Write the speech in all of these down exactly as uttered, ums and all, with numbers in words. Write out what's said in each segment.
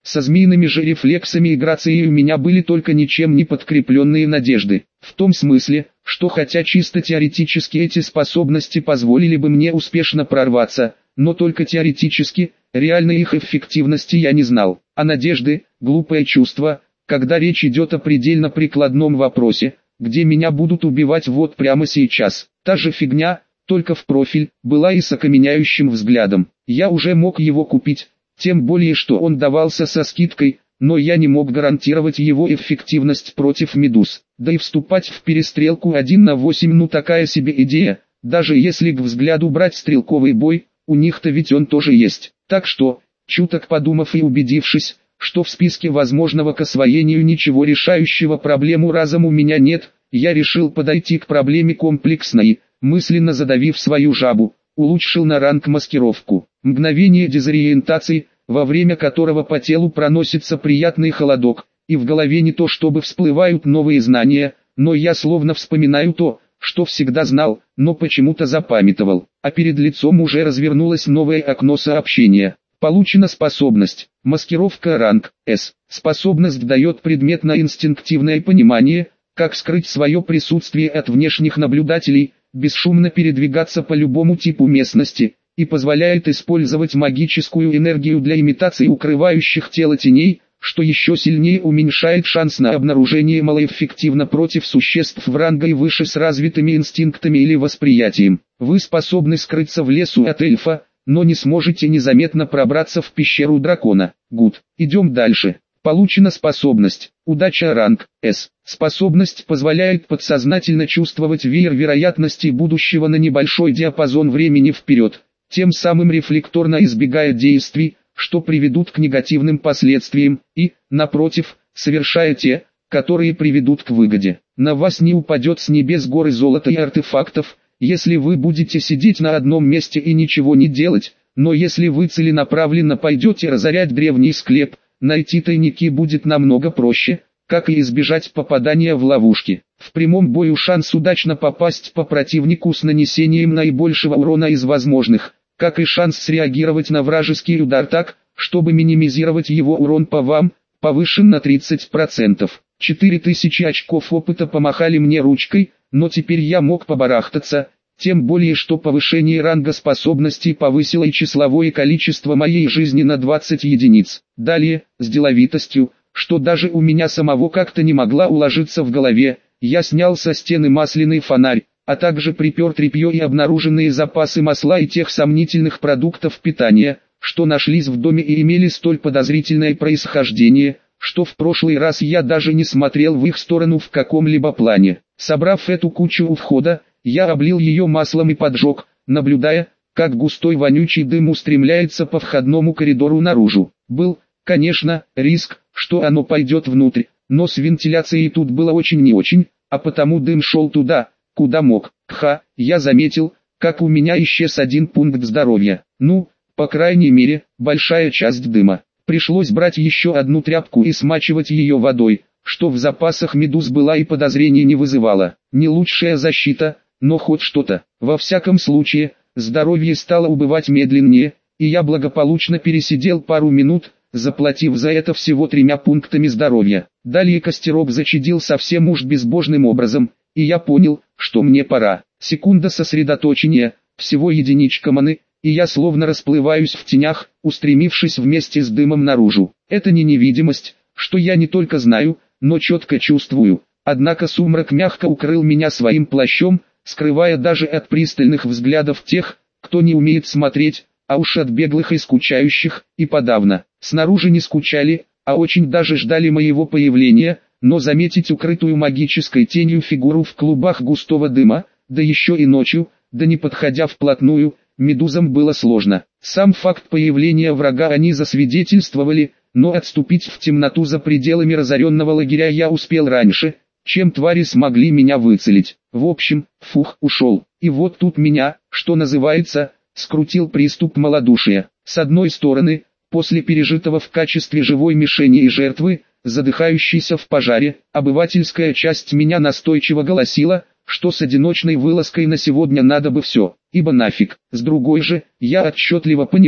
Со змеиными же рефлексами и грацией у меня были только ничем не подкрепленные надежды. В том смысле, что хотя чисто теоретически эти способности позволили бы мне успешно прорваться, но только теоретически, реальной их эффективности я не знал. А надежды – глупое чувство, когда речь идет о предельно прикладном вопросе, где меня будут убивать вот прямо сейчас. Та же фигня, только в профиль, была и с окаменяющим взглядом. Я уже мог его купить, тем более что он давался со скидкой, но я не мог гарантировать его эффективность против медуз. Да и вступать в перестрелку один на восемь ну такая себе идея, даже если к взгляду брать стрелковый бой, у них-то ведь он тоже есть. Так что, чуток подумав и убедившись, что в списке возможного к освоению ничего решающего проблему разом у меня нет, я решил подойти к проблеме комплексно и, мысленно задавив свою жабу, улучшил на ранг маскировку. Мгновение дезориентации, во время которого по телу проносится приятный холодок, и в голове не то чтобы всплывают новые знания, но я словно вспоминаю то, что всегда знал, но почему-то запамятовал. А перед лицом уже развернулось новое окно сообщения. Получена способность. Маскировка ранг С. Способность дает предметно-инстинктивное понимание, как скрыть свое присутствие от внешних наблюдателей, бесшумно передвигаться по любому типу местности, и позволяет использовать магическую энергию для имитации укрывающих тело теней, что еще сильнее уменьшает шанс на обнаружение малоэффективно против существ в ранге выше с развитыми инстинктами или восприятием. Вы способны скрыться в лесу от эльфа, но не сможете незаметно пробраться в пещеру дракона. Гуд. Идем дальше. Получена способность. Удача ранг С. Способность позволяет подсознательно чувствовать веер вероятностей будущего на небольшой диапазон времени вперед, тем самым рефлекторно избегая действий, что приведут к негативным последствиям, и, напротив, совершая те, которые приведут к выгоде. На вас не упадет с небес горы золота и артефактов, если вы будете сидеть на одном месте и ничего не делать, но если вы целенаправленно пойдете разорять древний склеп, найти тайники будет намного проще, как и избежать попадания в ловушки. В прямом бою шанс удачно попасть по противнику с нанесением наибольшего урона из возможных, как и шанс среагировать на вражеский удар так, чтобы минимизировать его урон по вам, повышен на тридцать процентов. четыре тысячи очков опыта помахали мне ручкой, но теперь я мог побарахтаться, тем более что повышение ранга способностей повысило и числовое количество моей жизни на двадцать единиц. Далее, с деловитостью, что даже у меня самого как-то не могла уложиться в голове, я снял со стены масляный фонарь, а также припер тряпье и обнаруженные запасы масла и тех сомнительных продуктов питания, что нашлись в доме и имели столь подозрительное происхождение, что в прошлый раз я даже не смотрел в их сторону в каком-либо плане. Собрав эту кучу у входа, я облил ее маслом и поджег, наблюдая, как густой вонючий дым устремляется по входному коридору наружу. Был, конечно, риск, что оно пойдет внутрь, но с вентиляцией тут было очень не очень, а потому дым шел туда, куда мог. Ха, я заметил, как у меня исчез один пункт здоровья. Ну, по крайней мере, большая часть дыма. Пришлось брать еще одну тряпку и смачивать ее водой, что в запасах медуз была и подозрений не вызывало. Не лучшая защита, но хоть что-то. Во всяком случае, здоровье стало убывать медленнее, и я благополучно пересидел пару минут, заплатив за это всего тремя пунктами здоровья. Далее костерок зачадил совсем уж безбожным образом, и я понял, что мне пора. Секунда сосредоточения, всего единичка маны, и я словно расплываюсь в тенях, устремившись вместе с дымом наружу. Это не невидимость, что я не только знаю, но четко чувствую. Однако сумрак мягко укрыл меня своим плащом, скрывая даже от пристальных взглядов тех, кто не умеет смотреть, а уж от беглых и скучающих, и подавно. Снаружи не скучали, а очень даже ждали моего появления, но заметить укрытую магической тенью фигуру в клубах густого дыма, да еще и ночью, да не подходя вплотную, медузам было сложно. Сам факт появления врага они засвидетельствовали, но отступить в темноту за пределами разоренного лагеря я успел раньше, чем твари смогли меня выцелить. В общем, фух, ушел. И вот тут меня, что называется, скрутил приступ малодушия. С одной стороны, после пережитого в качестве живой мишени и жертвы, задыхающейся в пожаре, обывательская часть меня настойчиво голосила, что с одиночной вылазкой на сегодня надо бы все, ибо нафиг. С другой же, я отчетливо понимал,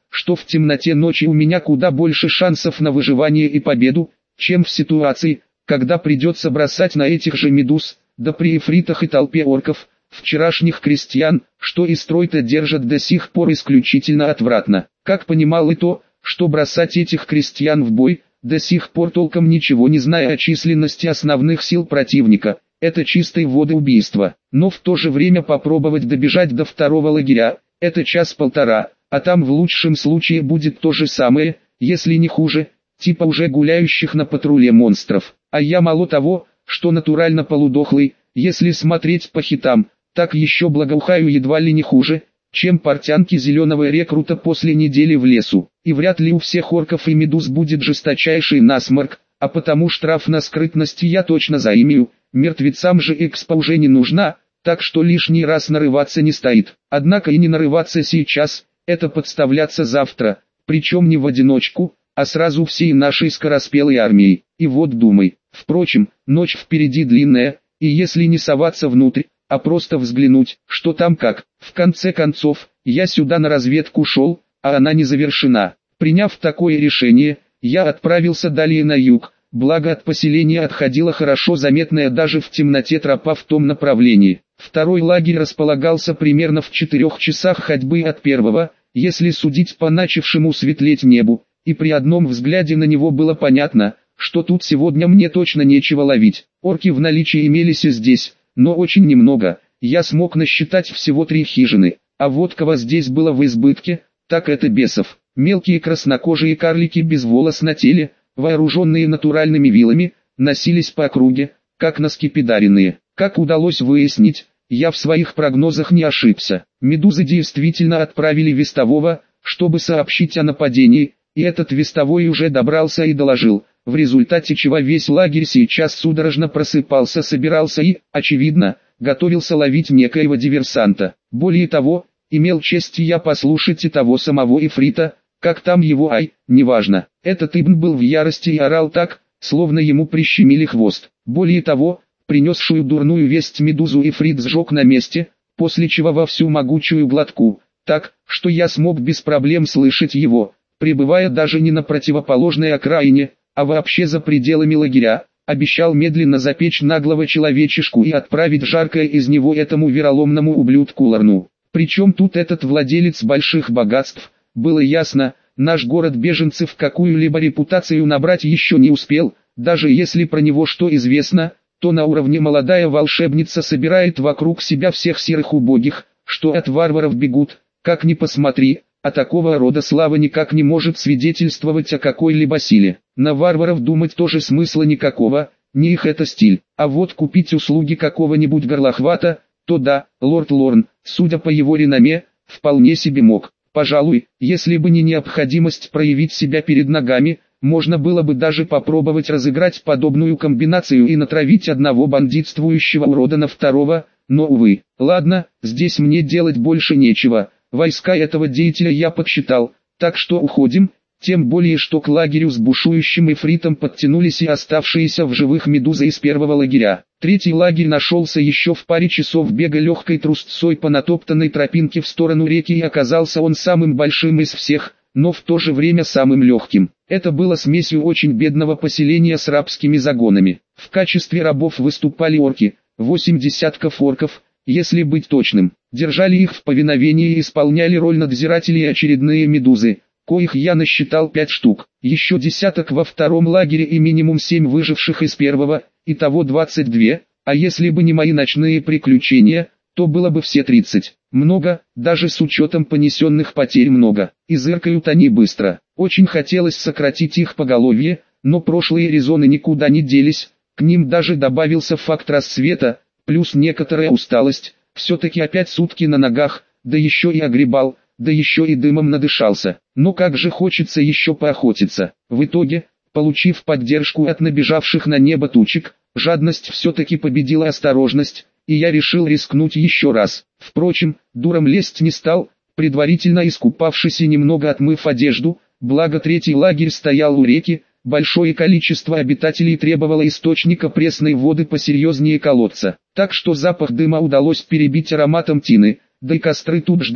что в темноте ночи у меня куда больше шансов на выживание и победу, чем в ситуации, когда придется бросать на этих же медуз, да при эфритах и толпе орков, вчерашних крестьян, что и строй-то держат до сих пор исключительно отвратно. Как понимал и то, что бросать этих крестьян в бой, до сих пор толком ничего не зная о численности основных сил противника, это чистой воды убийство. Но в то же время попробовать добежать до второго лагеря, это час-полтора, а там в лучшем случае будет то же самое, если не хуже, типа уже гуляющих на патруле монстров. А я мало того, что натурально полудохлый, если смотреть по хитам, так еще благоухаю едва ли не хуже, чем портянки зеленого рекрута после недели в лесу. И вряд ли у всех орков и медуз будет жесточайший насморк, а потому штраф на скрытности я точно заимею, мертвецам же экспо уже не нужна, так что лишний раз нарываться не стоит. Однако и не нарываться сейчас, это подставляться завтра, причем не в одиночку, а сразу всей нашей скороспелой армией. И вот думай, впрочем, ночь впереди длинная, и если не соваться внутрь, а просто взглянуть, что там как. В конце концов, я сюда на разведку шел, а она не завершена. Приняв такое решение, я отправился далее на юг, благо от поселения отходила хорошо заметная даже в темноте тропа в том направлении. Второй лагерь располагался примерно в четырех часах ходьбы от первого, если судить по начавшему светлеть небу, и при одном взгляде на него было понятно, что тут сегодня мне точно нечего ловить. Орки в наличии имелись и здесь, но очень немного. Я смог насчитать всего три хижины, а вот кого здесь было в избытке, так это бесов. Мелкие краснокожие карлики без волос на теле, вооруженные натуральными вилами, носились по округе, как наскепидаренные. Как удалось выяснить, я в своих прогнозах не ошибся. Медузы действительно отправили вестового, чтобы сообщить о нападении, и этот вестовой уже добрался и доложил, в результате чего весь лагерь сейчас судорожно просыпался, собирался и, очевидно, готовился ловить некоего диверсанта. Более того, имел честь я послушать и того самого Ифрита, как там его ай, неважно. Этот Ибн был в ярости и орал так, словно ему прищемили хвост. Более того, принесшую дурную весть медузу Ифрит сжег на месте, после чего во всю могучую глотку, так, что я смог без проблем слышать его, пребывая даже не на противоположной окраине, а вообще за пределами лагеря, обещал медленно запечь наглого человечишку и отправить жаркое из него этому вероломному ублюдку Ларну. Причем тут этот владелец больших богатств, было ясно, наш город беженцев какую-либо репутацию набрать еще не успел, даже если про него что известно, то на уровне молодая волшебница собирает вокруг себя всех серых убогих, что от варваров бегут, как ни посмотри, а такого рода слава никак не может свидетельствовать о какой-либо силе. На варваров думать тоже смысла никакого, не их это стиль, а вот купить услуги какого-нибудь горлохвата, то да, лорд Лорн, судя по его реноме, вполне себе мог. Пожалуй, если бы не необходимость проявить себя перед ногами, можно было бы даже попробовать разыграть подобную комбинацию и натравить одного бандитствующего урода на второго, но увы. Ладно, здесь мне делать больше нечего, войска этого деятеля я подсчитал, так что уходим, тем более что к лагерю с бушующим эфритом подтянулись и оставшиеся в живых медузы из первого лагеря. Третий лагерь нашелся еще в паре часов бега легкой трусцой по натоптанной тропинке в сторону реки, и оказался он самым большим из всех, но в то же время самым легким. Это было смесью очень бедного поселения с рабскими загонами. В качестве рабов выступали орки, восемь десятков орков, если быть точным. Держали их в повиновении и исполняли роль надзирателей очередные медузы, коих я насчитал пять штук. Еще десяток во втором лагере и минимум семь выживших из первого, итого двадцать два, а если бы не мои ночные приключения, то было бы все тридцать. Много, даже с учетом понесенных потерь много. И зыркают они быстро. Очень хотелось сократить их поголовье, но прошлые резоны никуда не делись, к ним даже добавился факт рассвета, плюс некоторая усталость, все-таки опять сутки на ногах, да еще и огребал, да еще и дымом надышался. Но как же хочется еще поохотиться. В итоге, получив поддержку от набежавших на небо тучек, жадность все-таки победила осторожность, и я решил рискнуть еще раз. Впрочем, дуром лезть не стал, предварительно искупавшись и немного отмыв одежду, благо третий лагерь стоял у реки, большое количество обитателей требовало источника пресной воды посерьезнее колодца, так что запах дыма удалось перебить ароматом тины, да и костры тут жгли,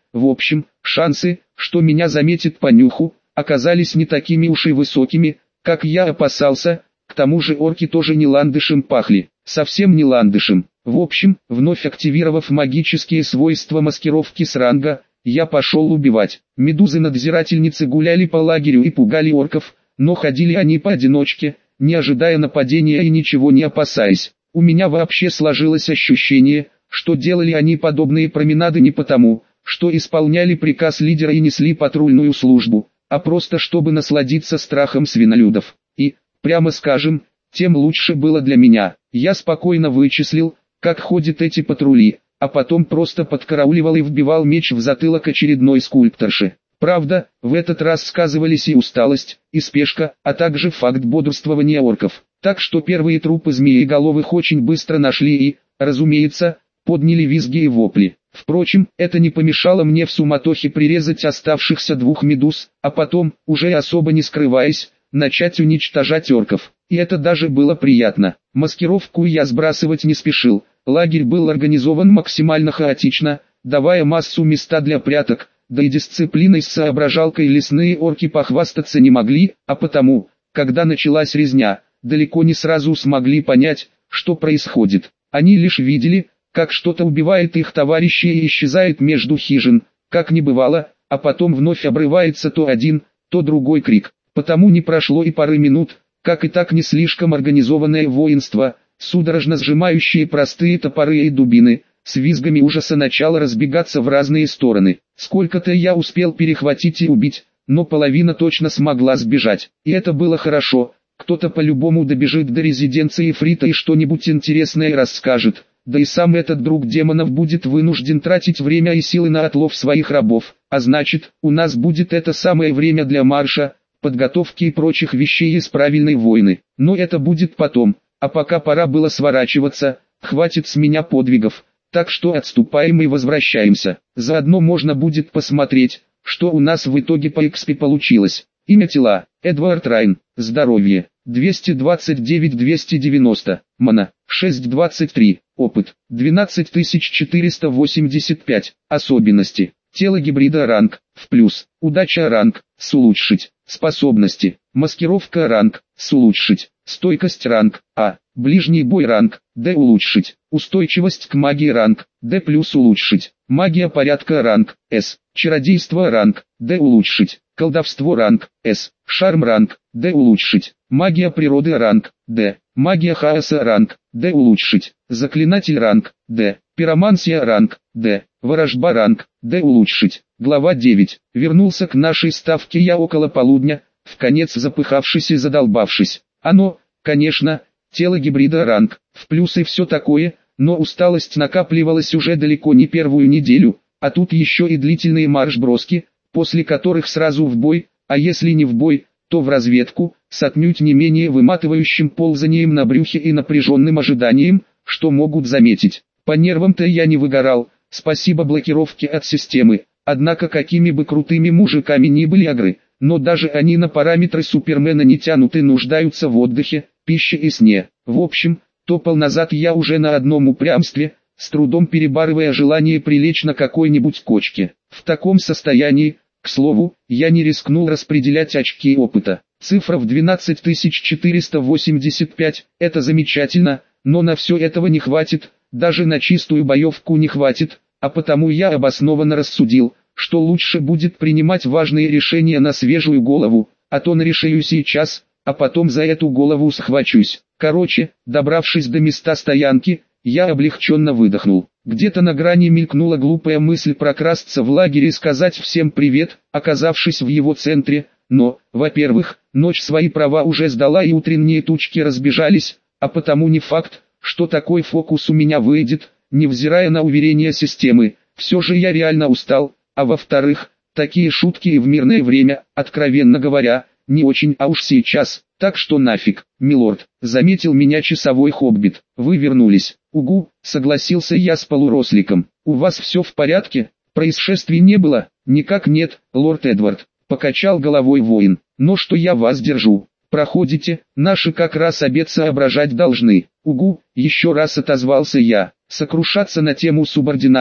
В общем, шансы, что меня заметит по нюху, оказались не такими уж и высокими, как я опасался. К тому же орки тоже не ландышем пахли, совсем не ландышем. В общем, вновь активировав магические свойства маскировки с ранга, я пошел убивать. Медузы-надзирательницы гуляли по лагерю и пугали орков, но ходили они поодиночке, не ожидая нападения и ничего не опасаясь. У меня вообще сложилось ощущение, что делали они подобные променады не потому, что исполняли приказ лидера и несли патрульную службу, а просто чтобы насладиться страхом свинолюдов. И, прямо скажем, тем лучше было для меня. Я спокойно вычислил, как ходят эти патрули, а потом просто подкарауливал и вбивал меч в затылок очередной скульпторши. Правда, в этот раз сказывались и усталость, и спешка, а также факт бодрствования орков. Так что первые трупы змееголовых очень быстро нашли и, разумеется, подняли визги и вопли. Впрочем, это не помешало мне в суматохе прирезать оставшихся двух медуз, а потом, уже особо не скрываясь, начать уничтожать орков. И это даже было приятно. Маскировку я сбрасывать не спешил. Лагерь был организован максимально хаотично, давая массу места для пряток, да и дисциплиной с соображалкой лесные орки похвастаться не могли, а потому, когда началась резня, далеко не сразу смогли понять, что происходит. Они лишь видели, как что-то убивает их товарищей и исчезает между хижин, как не бывало, а потом вновь обрывается то один, то другой крик. Потому не прошло и пары минут, как и так не слишком организованное воинство, судорожно сжимающие простые топоры и дубины, с визгами ужаса начало разбегаться в разные стороны. Сколько-то я успел перехватить и убить, но половина точно смогла сбежать. И это было хорошо, кто-то по-любому добежит до резиденции Фрита и что-нибудь интересное расскажет. Да и сам этот друг демонов будет вынужден тратить время и силы на отлов своих рабов, а значит, у нас будет это самое время для марша, подготовки и прочих вещей из правильной войны. Но это будет потом, а пока пора было сворачиваться, хватит с меня подвигов, так что отступаем и возвращаемся. Заодно можно будет посмотреть, что у нас в итоге по экспи получилось. Имя тела, Эдвард Райн, здоровье, двести двадцать девять двести девяносто, мана, шесть двадцать три, опыт, двенадцать тысяч четыреста восемьдесят пять, особенности, тело гибрида ранг, в плюс, удача ранг, с улучшить, способности, маскировка ранг, с улучшить, стойкость ранг, А, ближний бой ранг, Д улучшить, устойчивость к магии ранг, Д плюс улучшить, магия порядка ранг, С, чародейство ранг, Д улучшить, колдовство ранг, С, шарм ранг, Д улучшить, магия природы ранг, Д, магия хаоса ранг, Д улучшить, заклинатель ранг, Д, пиромансия ранг, Д, ворожба ранг, Д улучшить. Глава девять. Вернулся к нашей ставке я около полудня, вконец запыхавшись и задолбавшись. Оно, конечно, тело гибрида ранг, в плюс и все такое, но усталость накапливалась уже далеко не первую неделю, а тут еще и длительные марш-броски, после которых сразу в бой, а если не в бой, то в разведку, с отнюдь не менее выматывающим ползанием на брюхе и напряженным ожиданием, что могут заметить. По нервам-то я не выгорал, спасибо блокировке от системы, однако какими бы крутыми мужиками ни были агры, но даже они на параметры Супермена не тянут и нуждаются в отдыхе, пище и сне. В общем, топал назад я уже на одном упрямстве, с трудом перебарывая желание прилечь на какой-нибудь кочке. В таком состоянии, к слову, я не рискнул распределять очки опыта. Цифра в двенадцать тысяч четыреста восемьдесят пять, это замечательно, но на все этого не хватит, даже на чистую боевку не хватит, а потому я обоснованно рассудил, что лучше будет принимать важные решения на свежую голову, а то нарешаю сейчас, а потом за эту голову схвачусь. Короче, добравшись до места стоянки, я облегченно выдохнул. Где-то на грани мелькнула глупая мысль прокрасться в лагерь и сказать всем привет, оказавшись в его центре, но, во-первых, ночь свои права уже сдала и утренние тучки разбежались, а потому не факт, что такой фокус у меня выйдет, невзирая на уверения системы, все же я реально устал, а во-вторых, такие шутки и в мирное время, откровенно говоря, не очень, а уж сейчас, так что нафиг, милорд, заметил меня часовой хоббит, вы вернулись, угу, согласился я с полуросликом, у вас все в порядке, происшествий не было, никак нет, лорд Эдвард, покачал головой воин, но что я вас держу, проходите, наши как раз обед соображать должны, угу, еще раз отозвался я, сокрушаться на тему субординации,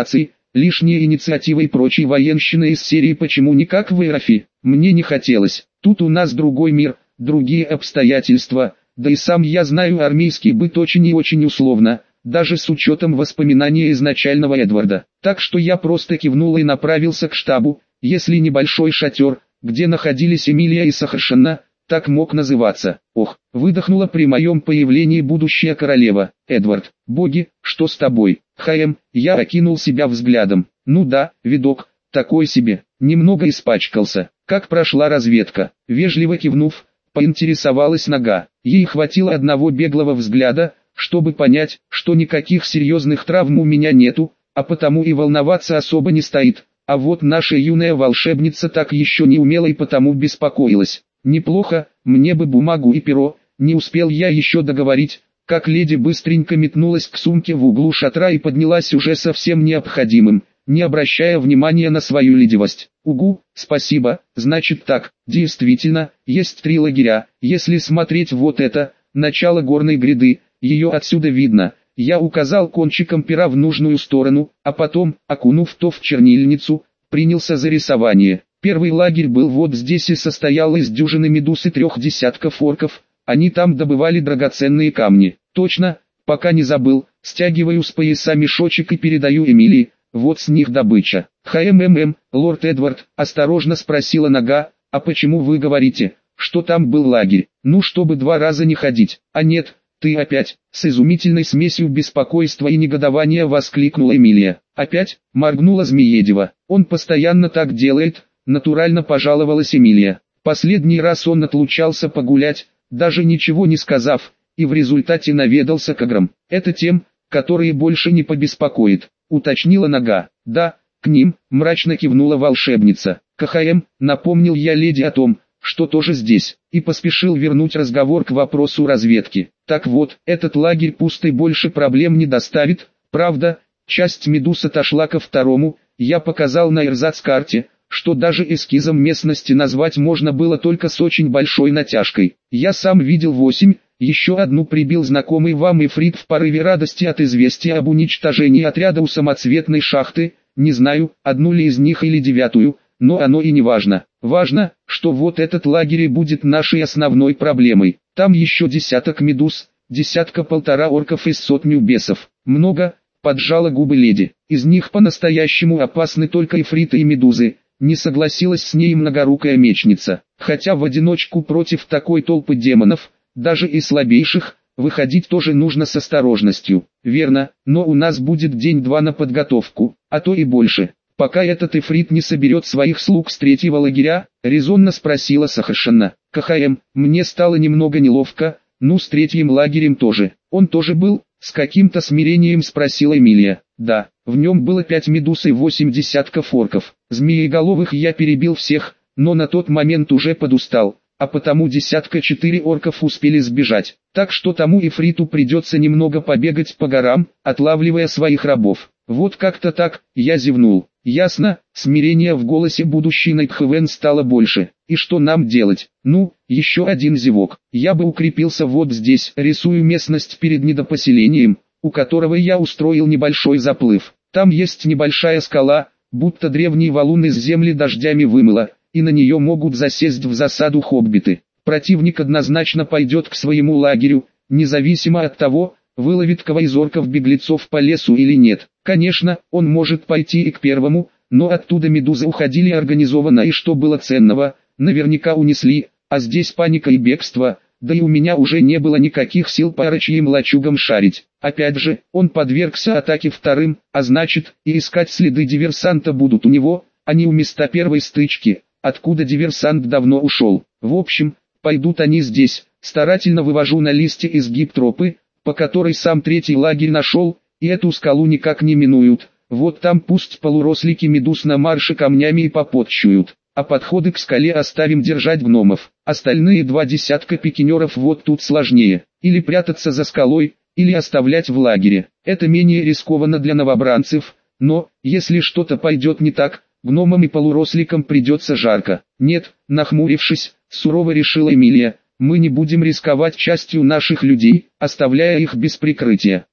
лишняя инициатива и прочей военщины из серии «Почему никак в Ирафи?» Мне не хотелось. Тут у нас другой мир, другие обстоятельства, да и сам я знаю армейский быт очень и очень условно, даже с учетом воспоминаний изначального Эдварда. Так что я просто кивнул и направился к штабу, если небольшой шатер, где находились Эмилия и Сахаршина, так мог называться. Ох, выдохнула при моем появлении будущая королева. Эдвард, боги, что с тобой? Хэм, я окинул себя взглядом. Ну да, видок, такой себе, немного испачкался. Как прошла разведка? Вежливо кивнув, поинтересовалась Нога. Ей хватило одного беглого взгляда, чтобы понять, что никаких серьезных травм у меня нету, а потому и волноваться особо не стоит. А вот наша юная волшебница так еще не умела и потому беспокоилась. Неплохо, мне бы бумагу и перо, не успел я еще договорить, как леди быстренько метнулась к сумке в углу шатра и поднялась уже совсем необходимым, не обращая внимания на свою ледивость. Угу, спасибо, значит так, действительно, есть три лагеря, если смотреть вот это, начало горной гряды, ее отсюда видно. Я указал кончиком пера в нужную сторону, а потом, окунув то в чернильницу, принялся за рисование. Первый лагерь был вот здесь и состоял из дюжины медуз и трех десятков орков, они там добывали драгоценные камни. Точно, пока не забыл, стягиваю с пояса мешочек и передаю Эмилии, вот с них добыча. «Хммм, лорд Эдвард», осторожно спросила Нога, «а почему вы говорите, что там был лагерь? Ну, чтобы два раза не ходить, а нет». «Ты опять!» — с изумительной смесью беспокойства и негодования воскликнула Эмилия. «Опять?» — моргнула Змеедева. «Он постоянно так делает», — натурально пожаловалась Эмилия. «Последний раз он отлучался погулять, даже ничего не сказав, и в результате наведался к ограм. Это тем, которые больше не побеспокоит», — уточнила Нога. «Да, к ним», — мрачно кивнула волшебница. «КХМ», — напомнил я леди о том, что тоже здесь, и поспешил вернуть разговор к вопросу разведки. Так вот, этот лагерь пустый больше проблем не доставит, правда, часть медуз отошла ко второму, я показал на эрзац-карте, что даже эскизом местности назвать можно было только с очень большой натяжкой. Я сам видел восемь, еще одну прибил знакомый вам Ифрит в порыве радости от известия об уничтожении отряда у самоцветной шахты, не знаю, одну ли из них или девятую, но оно и не важно. Важно, что вот этот лагерь и будет нашей основной проблемой. Там еще десяток медуз, десятка-полтора орков и сотню бесов. Много, поджала губы леди. Из них по-настоящему опасны только ифриты и медузы. Не согласилась с ней многорукая мечница. Хотя в одиночку против такой толпы демонов, даже и слабейших, выходить тоже нужно с осторожностью. Верно, но у нас будет день-два на подготовку, а то и больше. «Пока этот ифрит не соберет своих слуг с третьего лагеря?» — резонно спросила Сахаршина. «КХМ, мне стало немного неловко, ну с третьим лагерем тоже. Он тоже был?» — с каким-то смирением спросила Эмилия. «Да, в нем было пять медуз и восемь десятков орков. Змееголовых я перебил всех, но на тот момент уже подустал, а потому десятка четыре орков успели сбежать. Так что тому ифриту придется немного побегать по горам, отлавливая своих рабов». «Вот как-то так», — я зевнул. «Ясно», — смирение в голосе будущей Найтхвен стало больше. «И что нам делать?» «Ну, еще один зевок. Я бы укрепился вот здесь, рисую местность перед недопоселением, у которого я устроил небольшой заплыв. Там есть небольшая скала, будто древний валун из земли дождями вымыло, и на нее могут засесть в засаду хоббиты. Противник однозначно пойдет к своему лагерю, независимо от того, выловит кого из орков-беглецов по лесу или нет. Конечно, он может пойти и к первому, но оттуда медузы уходили организованно и что было ценного, наверняка унесли, а здесь паника и бегство, да и у меня уже не было никаких сил по орочьим лачугам шарить. Опять же, он подвергся атаке вторым, а значит, и искать следы диверсанта будут у него, а не у места первой стычки, откуда диверсант давно ушел. В общем, пойдут они здесь, старательно вывожу на листе изгиб тропы, по которой сам третий лагерь нашел, и эту скалу никак не минуют. Вот там пусть полурослики медуз на марше камнями и попотчуют, а подходы к скале оставим держать гномов. Остальные два десятка пикинеров вот тут сложнее, или прятаться за скалой, или оставлять в лагере. Это менее рискованно для новобранцев, но, если что-то пойдет не так, гномам и полуросликам придется жарко. Нет, нахмурившись, сурово решила Эмилия. Мы не будем рисковать частью наших людей, оставляя их без прикрытия.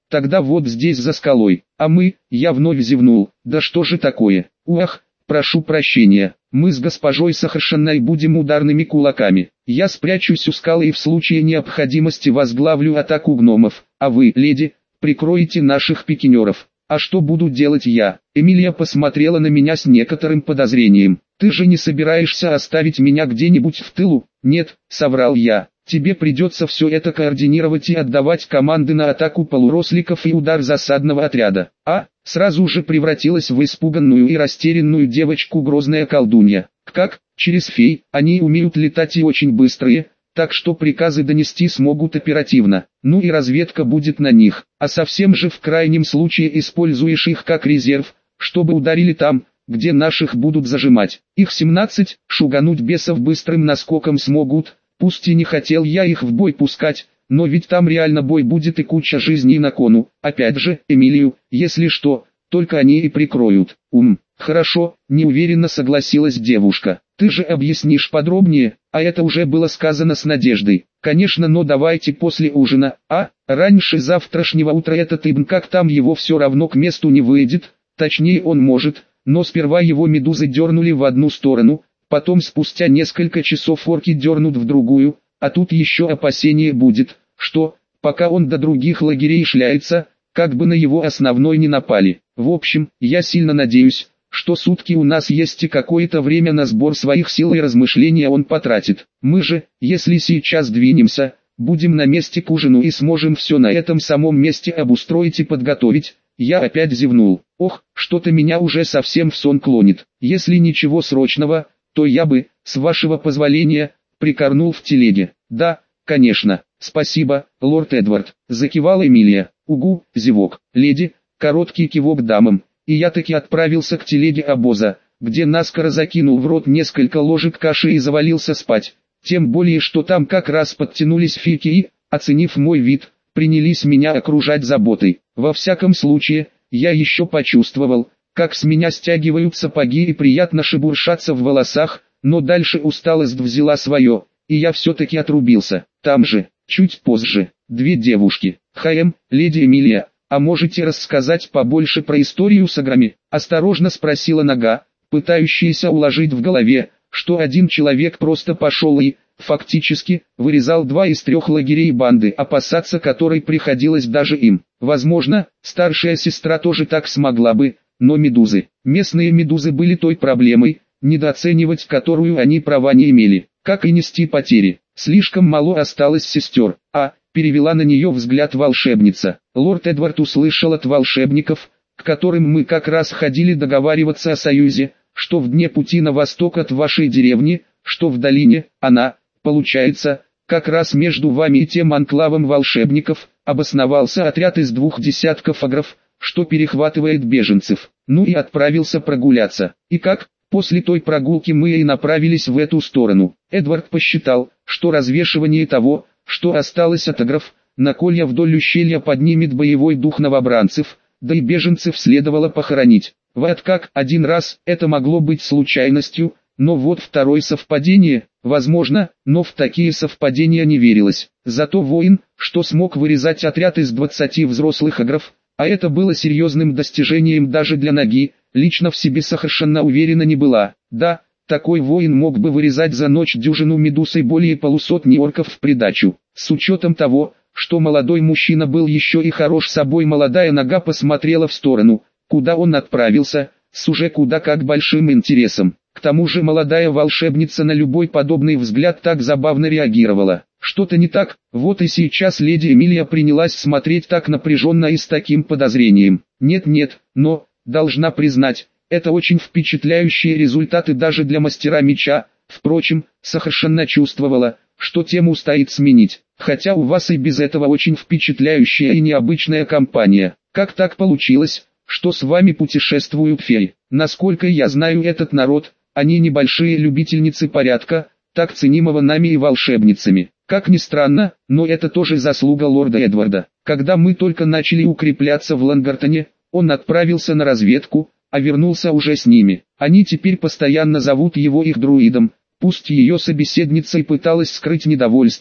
Тогда вот здесь за скалой. А мы, я вновь зевнул, да что же такое? Уах, прошу прощения, мы с госпожой Сахаршиной будем ударными кулаками. Я спрячусь у скалы и в случае необходимости возглавлю атаку гномов, а вы, леди, прикроете наших пикинеров. А что буду делать я? Эмилия посмотрела на меня с некоторым подозрением. Ты же не собираешься оставить меня где-нибудь в тылу? Нет, соврал я. Тебе придется все это координировать и отдавать команды на атаку полуросликов и удар засадного отряда. А, сразу же превратилась в испуганную и растерянную девочку грозная колдунья. Как? Через фей, они умеют летать и очень быстрые, так что приказы донести смогут оперативно. Ну и разведка будет на них, а совсем же в крайнем случае используешь их как резерв, чтобы ударили там, где наших будут зажимать. Их семнадцать, шугануть бесов быстрым наскоком смогут. Пусть и не хотел я их в бой пускать, но ведь там реально бой будет и куча жизней на кону. Опять же, Эмилию, если что, только они и прикроют. Ум, хорошо, неуверенно согласилась девушка. Ты же объяснишь подробнее, а это уже было сказано с надеждой. Конечно, но давайте после ужина, а? Раньше завтрашнего утра этот Ибн, как там его, все равно к месту не выйдет, точнее он может, но сперва его медузы дернули в одну сторону, потом спустя несколько часов орки дернут в другую, а тут еще опасение будет, что, пока он до других лагерей шляется, как бы на его основной не напали. В общем, я сильно надеюсь, что сутки у нас есть и какое-то время на сбор своих сил и размышления он потратит. Мы же, если сейчас двинемся, будем на месте к ужину и сможем все на этом самом месте обустроить и подготовить. Я опять зевнул. Ох, что-то меня уже совсем в сон клонит. Если ничего срочного, то я бы, с вашего позволения, прикорнул в телеге. Да, конечно, спасибо, лорд Эдвард, закивала Эмилия. Угу, зевок, леди, короткий кивок дамам, и я таки отправился к телеге обоза, где наскоро закинул в рот несколько ложек каши и завалился спать. Тем более, что там как раз подтянулись фики и, оценив мой вид, принялись меня окружать заботой. Во всяком случае, я еще почувствовал, как с меня стягивают сапоги и приятно шебуршатся в волосах, но дальше усталость взяла свое, и я все-таки отрубился. Там же, чуть позже, две девушки. «Хэм, леди Эмилия, а можете рассказать побольше про историю с ограми?» — осторожно спросила Нога, пытающаяся уложить в голове, что один человек просто пошел и, фактически, вырезал два из трех лагерей банды, опасаться которой приходилось даже им. Возможно, старшая сестра тоже так смогла бы, но медузы, местные медузы были той проблемой, недооценивать которую они права не имели, как и нести потери. Слишком мало осталось сестер, а, перевела на нее взгляд волшебница. Лорд Эдвард услышал от волшебников, к которым мы как раз ходили договариваться о союзе, что в дне пути на восток от вашей деревни, что в долине, она, получается, как раз между вами и тем анклавом волшебников, обосновался отряд из двух десятков агров, что перехватывает беженцев. Ну и отправился прогуляться. И как? После той прогулки мы и направились в эту сторону. Эдвард посчитал, что развешивание того, что осталось от агров, на колья вдоль ущелья поднимет боевой дух новобранцев, да и беженцев следовало похоронить. Вот как один раз это могло быть случайностью, но вот второе совпадение, возможно, но в такие совпадения не верилось. Зато воин, что смог вырезать отряд из двадцати взрослых агров, а это было серьезным достижением даже для Ноги, лично в себе совершенно уверена не была. Да, такой воин мог бы вырезать за ночь дюжину медуз и более полусотни орков в придачу. С учетом того, что молодой мужчина был еще и хорош собой, молодая Нога посмотрела в сторону, куда он отправился, с уже куда как большим интересом. К тому же молодая волшебница на любой подобный взгляд так забавно реагировала. Что-то не так, вот и сейчас леди Эмилия принялась смотреть так напряженно и с таким подозрением. Нет-нет, но, должна признать, это очень впечатляющие результаты даже для мастера меча. Впрочем, совершенно чувствовала, что тему стоит сменить. Хотя у вас и без этого очень впечатляющая и необычная компания. Как так получилось, что с вами путешествуют феи? Насколько я знаю этот народ, они небольшие любительницы порядка, так ценимого нами и волшебницами. Как ни странно, но это тоже заслуга лорда Эдварда. Когда мы только начали укрепляться в Лангартоне, он отправился на разведку, а вернулся уже с ними. Они теперь постоянно зовут его их друидом. Пусть ее собеседница и пыталась скрыть недовольство,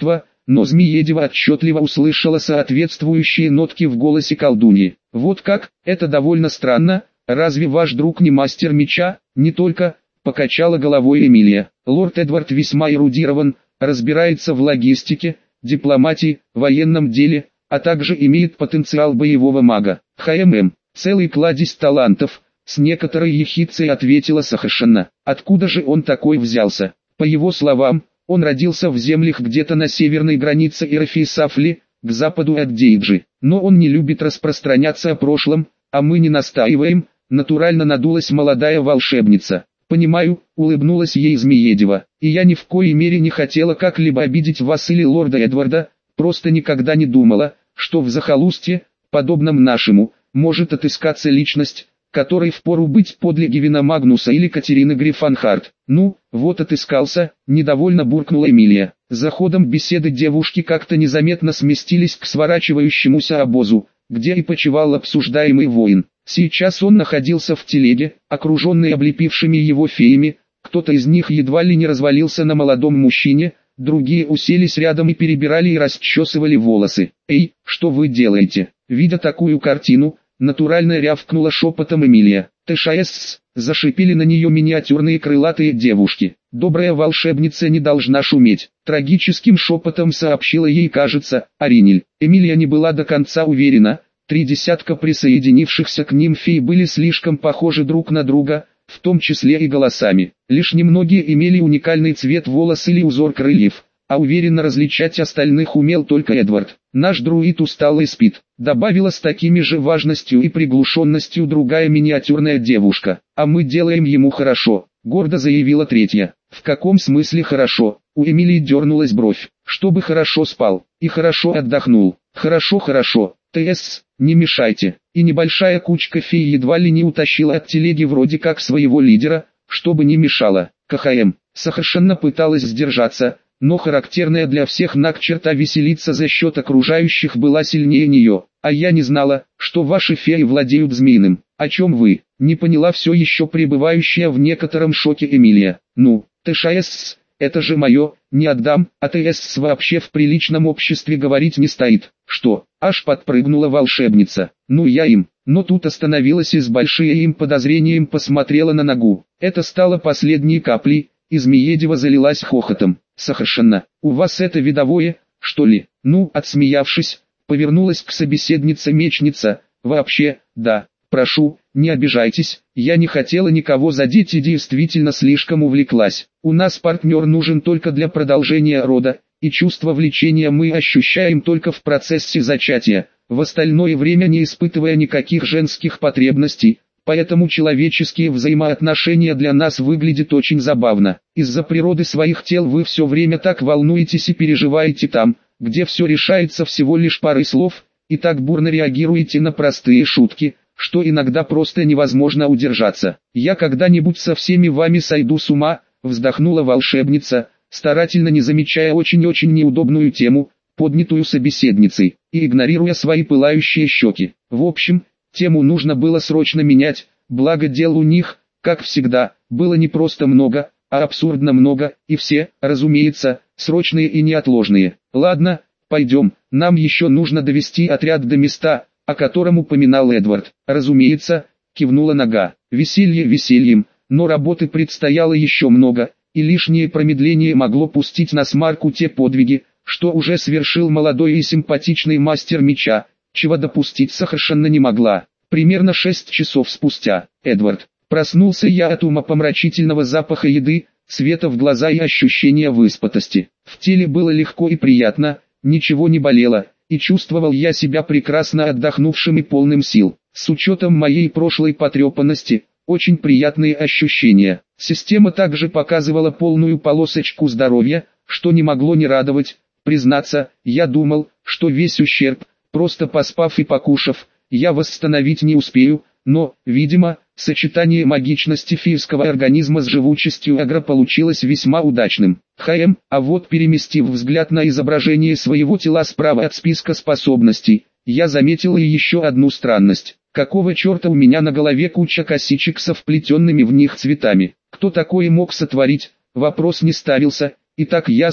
но Змеедева отчетливо услышала соответствующие нотки в голосе колдуньи. «Вот как, это довольно странно, разве ваш друг не мастер меча?» «Не только», — покачала головой Эмилия. «Лорд Эдвард весьма эрудирован, разбирается в логистике, дипломатии, военном деле, а также имеет потенциал боевого мага. ХММ, целый кладезь талантов», — с некоторой ехидцей ответила Сахашина. «Откуда же он такой взялся?» По его словам, он родился в землях где-то на северной границе Ирафи-Сафли, к западу от Дейджи. Но он не любит распространяться о прошлом, а мы не настаиваем, натурально надулась молодая волшебница. «Понимаю», — улыбнулась ей Змеедева, — «и я ни в коей мере не хотела как-либо обидеть вас или лорда Эдварда, просто никогда не думала, что в захолустье, подобном нашему, может отыскаться личность, которой впору быть подле Гевина Магнуса или Катерины Гриффанхарт». «Ну, вот отыскался», — недовольно буркнула Эмилия. За ходом беседы девушки как-то незаметно сместились к сворачивающемуся обозу, где и почивал обсуждаемый воин. Сейчас он находился в телеге, окруженный облепившими его феями, кто-то из них едва ли не развалился на молодом мужчине, другие уселись рядом и перебирали и расчесывали волосы. «Эй, что вы делаете?» Видя такую картину, натурально рявкнула шепотом Эмилия. «ТШС!» — зашипели на нее миниатюрные крылатые девушки. «Добрая волшебница не должна шуметь», — трагическим шепотом сообщила ей, кажется, Аринель. Эмилия не была до конца уверена, три десятка присоединившихся к ним фей были слишком похожи друг на друга, в том числе и голосами. Лишь немногие имели уникальный цвет волос или узор крыльев, а уверенно различать остальных умел только Эдвард. «Наш друид устал и спит», — добавила с такими же важностью и приглушенностью другая миниатюрная девушка. «А мы делаем ему хорошо», — гордо заявила третья. «В каком смысле хорошо?» У Эмилии дернулась бровь. «Чтобы хорошо спал и хорошо отдохнул». «Хорошо, хорошо. ТС, не мешайте». И небольшая кучка фей едва ли не утащила от телеги вроде как своего лидера, чтобы не мешало. КХМ совершенно пыталась сдержаться, но характерная для всех наг черта веселиться за счет окружающих была сильнее нее. «А я не знала, что ваши феи владеют змеиным». «О чем вы?» — не поняла все еще пребывающая в некотором шоке Эмилия. «Ну, ТШС, это же мое, не отдам, а ТС вообще в приличном обществе говорить не стоит». «Что?» — аж подпрыгнула волшебница. «Ну я им». Но тут остановилась и с большим им подозрением посмотрела на ногу. Это стало последней каплей, и Змеедева залилась хохотом. «Совершенно. У вас это видовое, что ли?» «Ну», отсмеявшись, повернулась к собеседнице мечница. «Вообще, да. Прошу, не обижайтесь, я не хотела никого задеть и действительно слишком увлеклась. У нас партнер нужен только для продолжения рода, и чувство влечения мы ощущаем только в процессе зачатия, в остальное время не испытывая никаких женских потребностей, поэтому человеческие взаимоотношения для нас выглядят очень забавно. Из-за природы своих тел вы все время так волнуетесь и переживаете там, где все решается всего лишь парой слов, и так бурно реагируете на простые шутки, что иногда просто невозможно удержаться. Я когда-нибудь со всеми вами сойду с ума», — вздохнула волшебница, старательно не замечая очень-очень неудобную тему, поднятую собеседницей, и игнорируя свои пылающие щеки. В общем, тему нужно было срочно менять, благо дел у них, как всегда, было не просто много, а абсурдно много, и все, разумеется, срочные и неотложные. «Ладно, пойдем, нам еще нужно довести отряд до места, о котором упоминал Эдвард». «Разумеется», — кивнула нога. «Веселье весельем, но работы предстояло еще много, и лишнее промедление могло пустить на смарку те подвиги, что уже совершил молодой и симпатичный мастер меча, чего допустить совершенно не могла». Примерно шесть часов спустя, Эдвард. Проснулся я от умопомрачительного запаха еды, света в глаза и ощущения выспатости. В теле было легко и приятно, ничего не болело, и чувствовал я себя прекрасно отдохнувшим и полным сил. С учетом моей прошлой потрепанности, очень приятные ощущения. Система также показывала полную полосочку здоровья, что не могло не радовать. Признаться, я думал, что весь ущерб, просто поспав и покушав, я восстановить не успею, но, видимо, сочетание магичности фейского организма с живучестью агро получилось весьма удачным. ХМ, а вот переместив взгляд на изображение своего тела справа от списка способностей, я заметил и еще одну странность. Какого черта у меня на голове куча косичек со вплетенными в них цветами? Кто такое мог сотворить? Вопрос не ставился, и так ясно,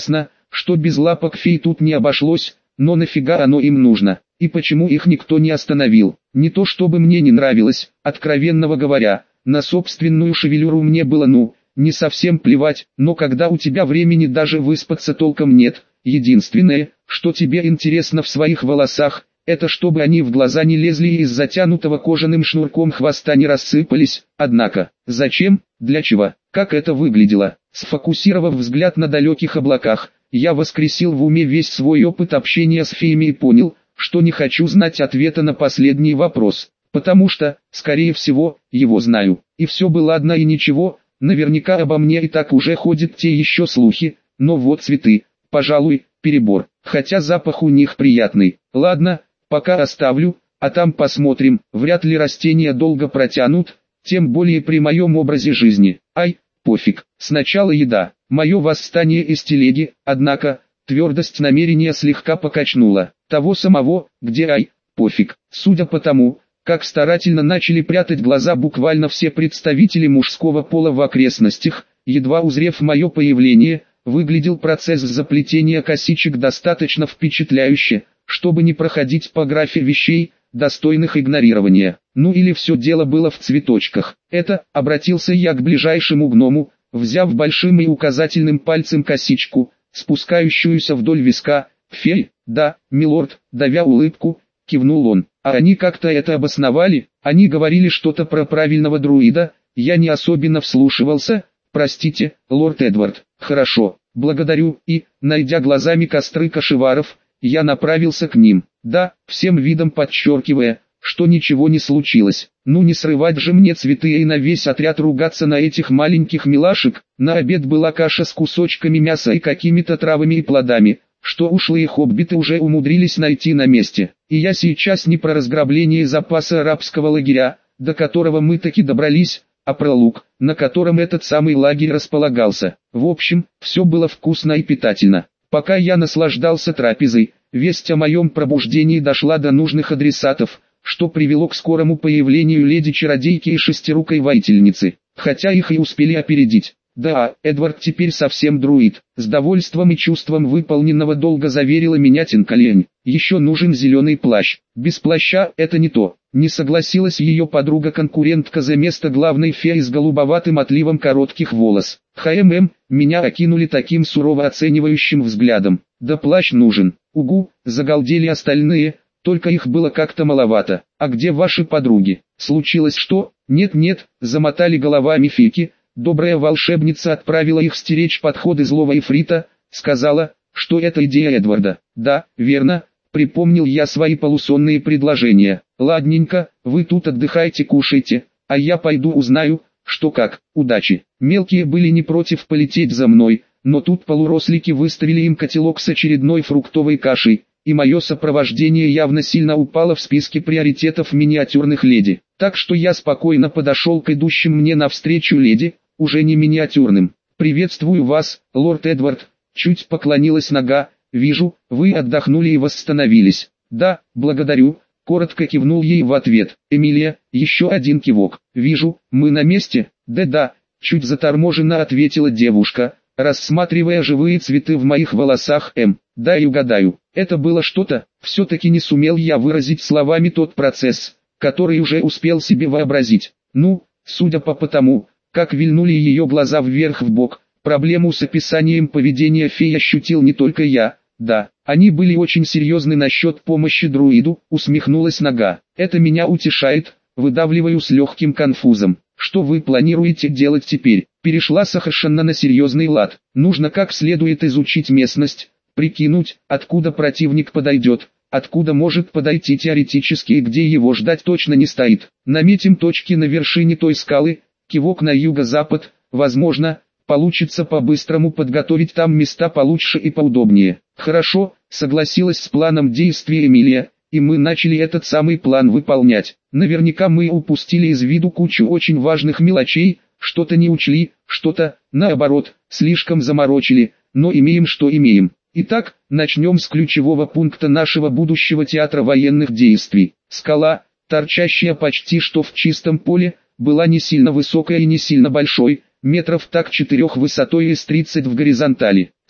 что без лапок фей тут не обошлось, но нафига оно им нужно, и почему их никто не остановил. Не то чтобы мне не нравилось, откровенного говоря, на собственную шевелюру мне было ну, не совсем плевать, но когда у тебя времени даже выспаться толком нет, единственное, что тебе интересно в своих волосах, это чтобы они в глаза не лезли и из затянутого кожаным шнурком хвоста не рассыпались. Однако, зачем, для чего, как это выглядело? Сфокусировав взгляд на далеких облаках, я воскресил в уме весь свой опыт общения с феями и понял, что не хочу знать ответа на последний вопрос, потому что, скорее всего, его знаю. И все бы ладно и ничего, наверняка обо мне и так уже ходят те еще слухи, но вот цветы, пожалуй, перебор, хотя запах у них приятный. Ладно, пока оставлю, а там посмотрим, вряд ли растения долго протянут, тем более при моем образе жизни. Ай, пофиг, сначала еда. Мое восстание из телеги, однако, твердость намерения слегка покачнула. Того самого, где ай, пофиг. Судя по тому, как старательно начали прятать глаза буквально все представители мужского пола в окрестностях, едва узрев мое появление, выглядел процесс заплетения косичек достаточно впечатляюще, чтобы не проходить по графе вещей, достойных игнорирования. Ну или все дело было в цветочках. Это, обратился я к ближайшему гному, взяв большим и указательным пальцем косичку, спускающуюся вдоль виска. «Фей, да, милорд», давя улыбку, кивнул он. А они как-то это обосновали, они говорили что-то про правильного друида, я не особенно вслушивался. «Простите, лорд Эдвард». «Хорошо, благодарю», и, найдя глазами костры кошеваров, я направился к ним, да, всем видом подчеркивая, что ничего не случилось. Ну не срывать же мне цветы и на весь отряд ругаться на этих маленьких милашек. На обед была каша с кусочками мяса и какими-то травами и плодами, что ушлые хоббиты уже умудрились найти на месте. И я сейчас не про разграбление запаса арабского лагеря, до которого мы таки добрались, а про луг, на котором этот самый лагерь располагался. В общем, все было вкусно и питательно. Пока я наслаждался трапезой, весть о моем пробуждении дошла до нужных адресатов, что привело к скорому появлению леди-чародейки и шестирукой воительницы, хотя их и успели опередить. Да, Эдвард теперь совсем друид, с довольством и чувством выполненного долга заверила меня Тинкалень. Еще нужен зеленый плащ, без плаща это не то. Не согласилась ее подруга-конкурентка за место главной феи с голубоватым отливом коротких волос. ХММ, меня окинули таким сурово оценивающим взглядом. Да плащ нужен. Угу, загалдели остальные, только их было как-то маловато. А где ваши подруги? Случилось что? Нет-нет, замотали головами фики. Добрая волшебница отправила их стеречь подходы злого Ифрита, сказала, что это идея Эдварда. Да, верно. Припомнил я свои полусонные предложения. Ладненько, вы тут отдыхайте, кушайте, а я пойду узнаю, что как. Удачи. Мелкие были не против полететь за мной, но тут полурослики выставили им котелок с очередной фруктовой кашей, и мое сопровождение явно сильно упало в списке приоритетов миниатюрных леди. Так что я спокойно подошел к идущим мне навстречу леди, уже не миниатюрным. «Приветствую вас, лорд Эдвард», чуть поклонилась нога. «Вижу, вы отдохнули и восстановились». «Да, благодарю», коротко кивнул ей в ответ. «Эмилия», еще один кивок. «Вижу, мы на месте». «Да-да», чуть заторможенно ответила девушка, рассматривая живые цветы в моих волосах. «М, да и угадаю, это было что-то». Все-таки не сумел я выразить словами тот процесс, который уже успел себе вообразить. Ну, судя по тому, как вильнули ее глаза вверх-вбок, проблему с описанием поведения феи ощутил не только я. Да, они были очень серьезны насчет помощи друиду, усмехнулась нога. Это меня утешает, выдавливаю с легким конфузом. Что вы планируете делать теперь? Перешла совершенно на серьезный лад. Нужно как следует изучить местность, прикинуть, откуда противник подойдет, откуда может подойти теоретически и где его ждать точно не стоит. Наметим точки на вершине той скалы, кивок на юго-запад, возможно, получится по-быстрому подготовить там места получше и поудобнее. Хорошо, согласилась с планом действий Эмилия, и мы начали этот самый план выполнять. Наверняка мы упустили из виду кучу очень важных мелочей, что-то не учли, что-то, наоборот, слишком заморочили, но имеем что имеем. Итак, начнем с ключевого пункта нашего будущего театра военных действий. Скала, торчащая почти что в чистом поле, была не сильно высокая и не сильно большой, метров так четырех высотой и с тридцать в горизонтали.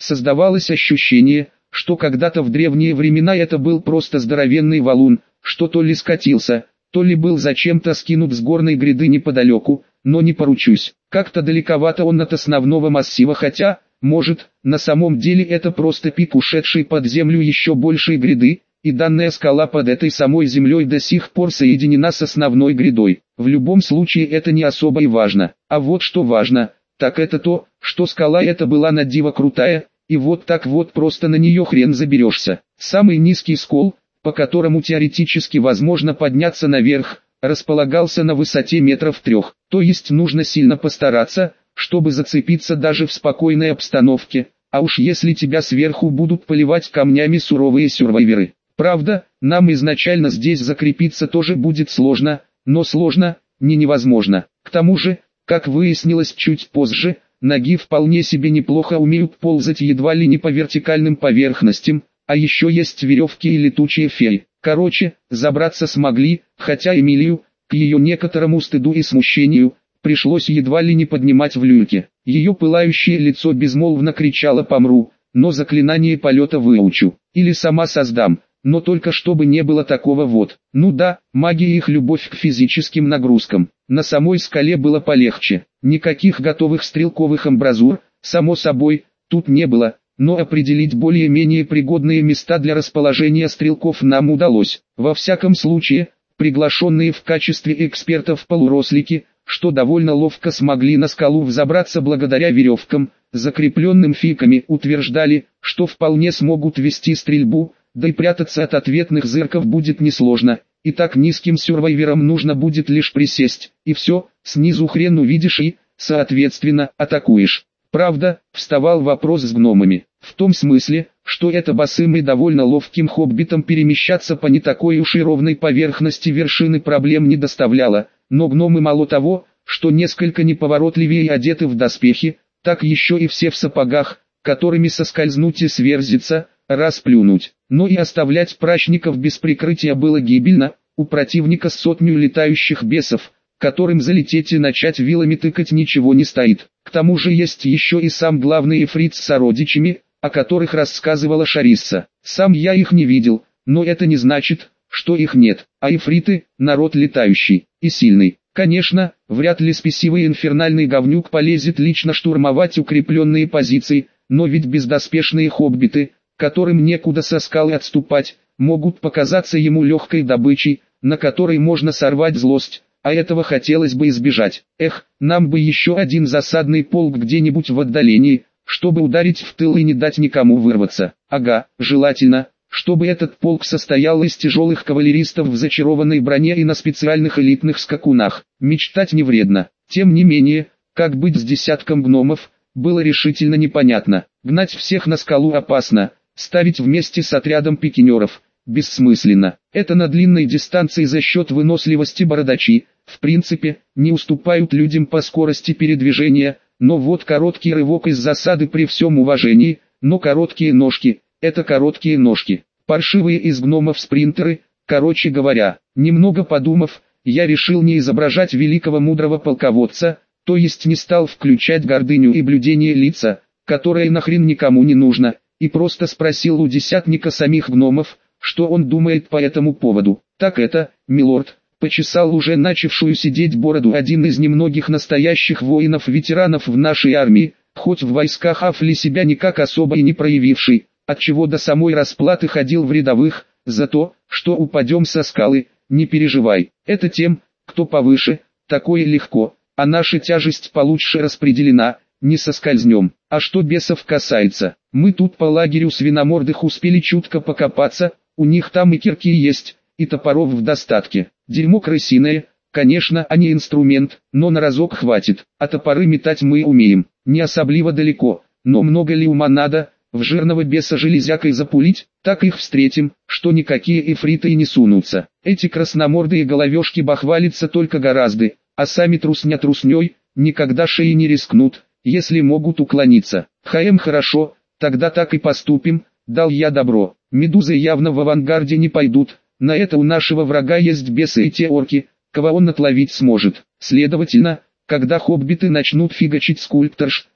Создавалось ощущение, что когда-то в древние времена это был просто здоровенный валун, что то ли скатился, то ли был зачем-то скинут с горной гряды неподалеку, но не поручусь. Как-то далековато он от основного массива, хотя, может, на самом деле это просто пик ушедшей под землю еще большей гряды, и данная скала под этой самой землей до сих пор соединена с основной грядой. В любом случае это не особо и важно. А вот что важно, так это то, что скала эта была на диво крутая, и вот так вот просто на нее хрен заберешься. Самый низкий скол, по которому теоретически возможно подняться наверх, располагался на высоте метров трех, то есть нужно сильно постараться, чтобы зацепиться даже в спокойной обстановке, а уж если тебя сверху будут поливать камнями суровые сюрвайверы. Правда, нам изначально здесь закрепиться тоже будет сложно, но сложно, не невозможно. К тому же, как выяснилось чуть позже, ноги вполне себе неплохо умеют ползать едва ли не по вертикальным поверхностям, а еще есть веревки и летучие феи. Короче, забраться смогли, хотя Эмилию, к ее некоторому стыду и смущению, пришлось едва ли не поднимать в люльке. Ее пылающее лицо безмолвно кричало «помру», но заклинание полета выучу, или сама создам. Но только чтобы не было такого вот. Ну да, магия и их любовь к физическим нагрузкам. На самой скале было полегче. Никаких готовых стрелковых амбразур, само собой, тут не было. Но определить более-менее пригодные места для расположения стрелков нам удалось. Во всяком случае, приглашенные в качестве экспертов полурослики, что довольно ловко смогли на скалу взобраться благодаря веревкам, закрепленным фиками, утверждали, что вполне смогут вести стрельбу, да и прятаться от ответных зырков будет несложно, и так низким сюрвайверам нужно будет лишь присесть, и все, снизу хрен увидишь и, соответственно, атакуешь. Правда, вставал вопрос с гномами, в том смысле, что это босым и довольно ловким хоббитам перемещаться по не такой уж и ровной поверхности вершины проблем не доставляло, но гномы мало того, что несколько неповоротливее одеты в доспехи, так еще и все в сапогах, которыми соскользнуть и сверзиться, расплюнуть. Но и оставлять прачников без прикрытия было гибельно, у противника с сотню летающих бесов, которым залететь и начать вилами тыкать ничего не стоит. К тому же есть еще и сам главный эфрит с сородичами, о которых рассказывала Шарисса. Сам я их не видел, но это не значит, что их нет, а эфриты – народ летающий и сильный. Конечно, вряд ли спесивый инфернальный говнюк полезет лично штурмовать укрепленные позиции, но ведь бездоспешные хоббиты, которым некуда со скалы отступать, могут показаться ему легкой добычей, на которой можно сорвать злость, а этого хотелось бы избежать. Эх, нам бы еще один засадный полк где-нибудь в отдалении, чтобы ударить в тыл и не дать никому вырваться. Ага, желательно, чтобы этот полк состоял из тяжелых кавалеристов в зачарованной броне и на специальных элитных скакунах. Мечтать не вредно. Тем не менее, как быть с десятком гномов, было решительно непонятно. Гнать всех на скалу опасно, ставить вместе с отрядом пикинеров бессмысленно. Это на длинной дистанции за счет выносливости бородачи, в принципе, не уступают людям по скорости передвижения, но вот короткий рывок из засады при всем уважении, но короткие ножки, это короткие ножки. Паршивые из гномов спринтеры, короче говоря. Немного подумав, я решил не изображать великого мудрого полководца, то есть не стал включать гордыню и блюдение лица, которое нахрен никому не нужно, и просто спросил у десятника самих гномов, что он думает по этому поводу. Так это, милорд, почесал уже начавшую сидеть бороду один из немногих настоящих воинов-ветеранов в нашей армии, хоть в войсках Афли себя никак особо и не проявивший, отчего до самой расплаты ходил в рядовых, за то, что упадем со скалы, не переживай, это тем, кто повыше, такое легко, а наша тяжесть получше распределена, не соскользнем. А что бесов касается, мы тут по лагерю свиномордых успели чутко покопаться, у них там и кирки есть, и топоров в достатке. Дерьмо крысиное, конечно, а не инструмент, но на разок хватит, а топоры метать мы умеем, не особливо далеко, но много ли ума надо, в жирного беса железякой запулить, так их встретим, что никакие эфриты и не сунутся. Эти красномордые головешки бахвалятся только гораздо, а сами трусня трусней, никогда шеи не рискнут, если могут уклониться. Хаем хорошо, тогда так и поступим, дал я добро. Медузы явно в авангарде не пойдут, на это у нашего врага есть бесы и те орки, кого он отловить сможет. Следовательно, когда хоббиты начнут фигачить скульпторш,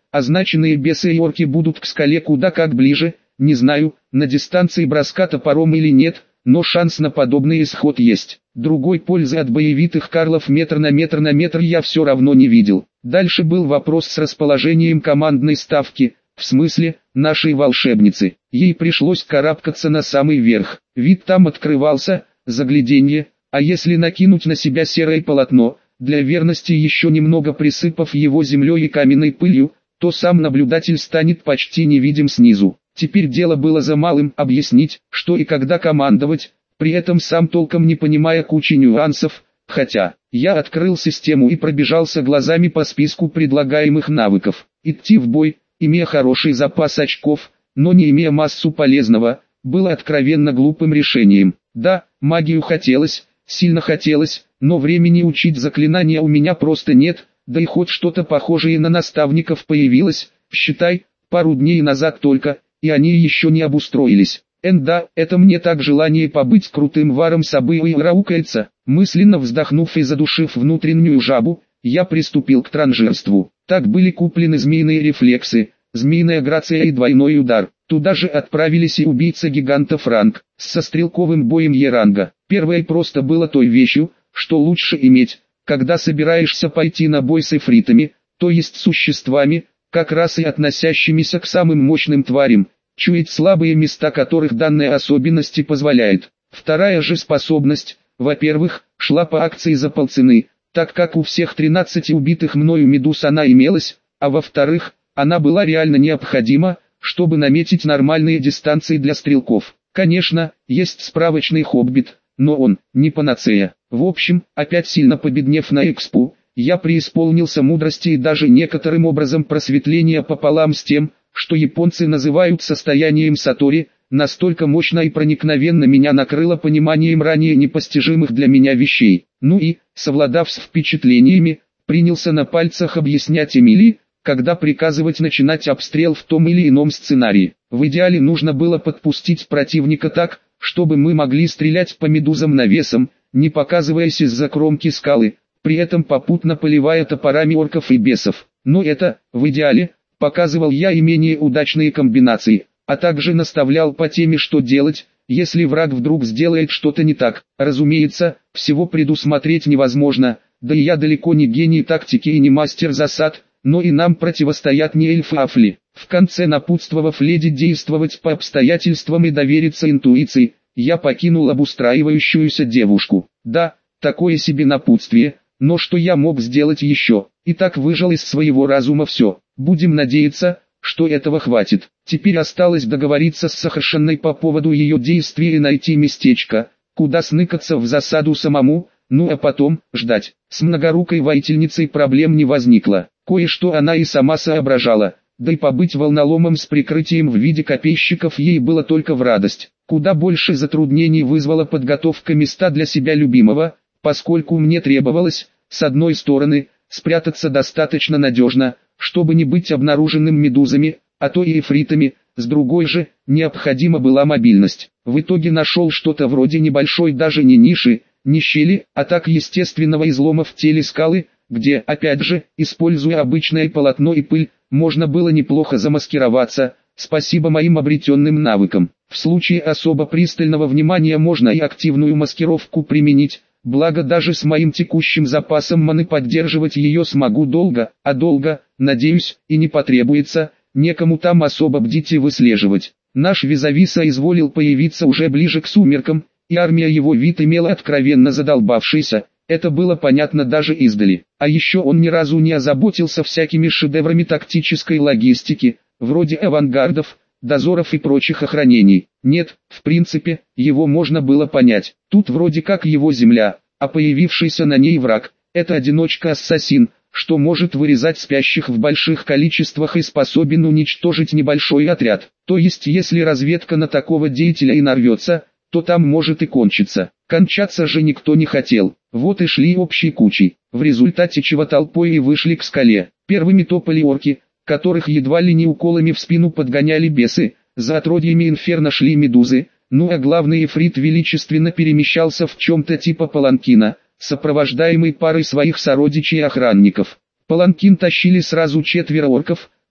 означенные бесы и орки будут к скале куда как ближе, не знаю, на дистанции броска топором или нет, но шанс на подобный исход есть. Другой пользы от боевитых карлов метр на метр на метр я все равно не видел. Дальше был вопрос с расположением командной ставки, в смысле, нашей волшебницы. Ей пришлось карабкаться на самый верх. Вид там открывался, загляденье, а если накинуть на себя серое полотно, для верности еще немного присыпав его землей и каменной пылью, то сам наблюдатель станет почти невидим снизу. Теперь дело было за малым объяснить, что и когда командовать, при этом сам толком не понимая кучи нюансов, хотя, я открыл систему и пробежался глазами по списку предлагаемых навыков. Идти в бой, имея хороший запас очков, но не имея массу полезного, было откровенно глупым решением. Да, магию хотелось, сильно хотелось, но времени учить заклинания у меня просто нет, да и хоть что-то похожее на наставников появилось, считай, пару дней назад только, и они еще не обустроились. Эн да, это мне так желание побыть крутым варом собою и раукается. Мысленно вздохнув и задушив внутреннюю жабу, я приступил к транжирству. Так были куплены змеиные рефлексы, змеиная грация и двойной удар. Туда же отправились и убийца гигантов ранг, со стрелковым боем Е-ранга. Первое просто было той вещью, что лучше иметь, когда собираешься пойти на бой с эфритами, то есть существами, как раз и относящимися к самым мощным тварям, чуять слабые места которых данная особенность позволяет. Вторая же способность, во-первых, шла по акции за полцены, так как у всех тринадцати убитых мною медуз она имелась, а во-вторых, она была реально необходима, чтобы наметить нормальные дистанции для стрелков. Конечно, есть справочный хоббит, но он не панацея. В общем, опять сильно победнев на экспу, я преисполнился мудрости и даже некоторым образом просветления пополам с тем, что японцы называют состоянием сатори, настолько мощно и проникновенно меня накрыло пониманием ранее непостижимых для меня вещей. Ну и, совладав с впечатлениями, принялся на пальцах объяснять Эмилии, когда приказывать начинать обстрел в том или ином сценарии. В идеале нужно было подпустить противника так, чтобы мы могли стрелять по медузам навесом, не показываясь из-за кромки скалы, при этом попутно поливая топорами орков и бесов. Но это, в идеале, показывал я и менее удачные комбинации, а также наставлял по теме, что делать, если враг вдруг сделает что-то не так. Разумеется, всего предусмотреть невозможно, да и я далеко не гений тактики и не мастер засад, но и нам противостоят не эльфы-афли. В конце, напутствовав леди действовать по обстоятельствам и довериться интуиции, я покинул обустраивающуюся девушку. Да, такое себе напутствие, но что я мог сделать еще? И так выжал из своего разума все. Будем надеяться, что этого хватит. Теперь осталось договориться с Сахаршиной по поводу ее действий и найти местечко, куда сныкаться в засаду самому, ну а потом, ждать. С многорукой воительницей проблем не возникло. Кое-что она и сама соображала, да и побыть волноломом с прикрытием в виде копейщиков ей было только в радость. Куда больше затруднений вызвала подготовка места для себя любимого, поскольку мне требовалось, с одной стороны, спрятаться достаточно надежно, чтобы не быть обнаруженным медузами, а то и эфритами, с другой же, необходима была мобильность. В итоге нашел что-то вроде небольшой даже не ниши, не щели, а так естественного излома в теле скалы, где, опять же, используя обычное полотно и пыль, можно было неплохо замаскироваться, спасибо моим обретенным навыкам. В случае особо пристального внимания можно и активную маскировку применить, благо даже с моим текущим запасом маны поддерживать ее смогу долго, а долго, надеюсь, и не потребуется, некому там особо бдить и выслеживать. Наш визави соизволил появиться уже ближе к сумеркам, и армия его вид имела откровенно задолбавшийся. Это было понятно даже издали. А еще он ни разу не озаботился всякими шедеврами тактической логистики, вроде авангардов, дозоров и прочих охранений. Нет, в принципе, его можно было понять. Тут вроде как его земля, а появившийся на ней враг – это одиночка-ассасин, что может вырезать спящих в больших количествах и способен уничтожить небольшой отряд. То есть если разведка на такого деятеля и нарвется, то там может и кончиться. Кончаться же никто не хотел. Вот и шли общей кучей, в результате чего толпой и вышли к скале. Первыми топали орки, которых едва ли не уколами в спину подгоняли бесы, за отродьями инферно шли медузы, ну а главный эфрит величественно перемещался в чем-то типа паланкина, сопровождаемый парой своих сородичей-охранников. Паланкин тащили сразу четверо орков,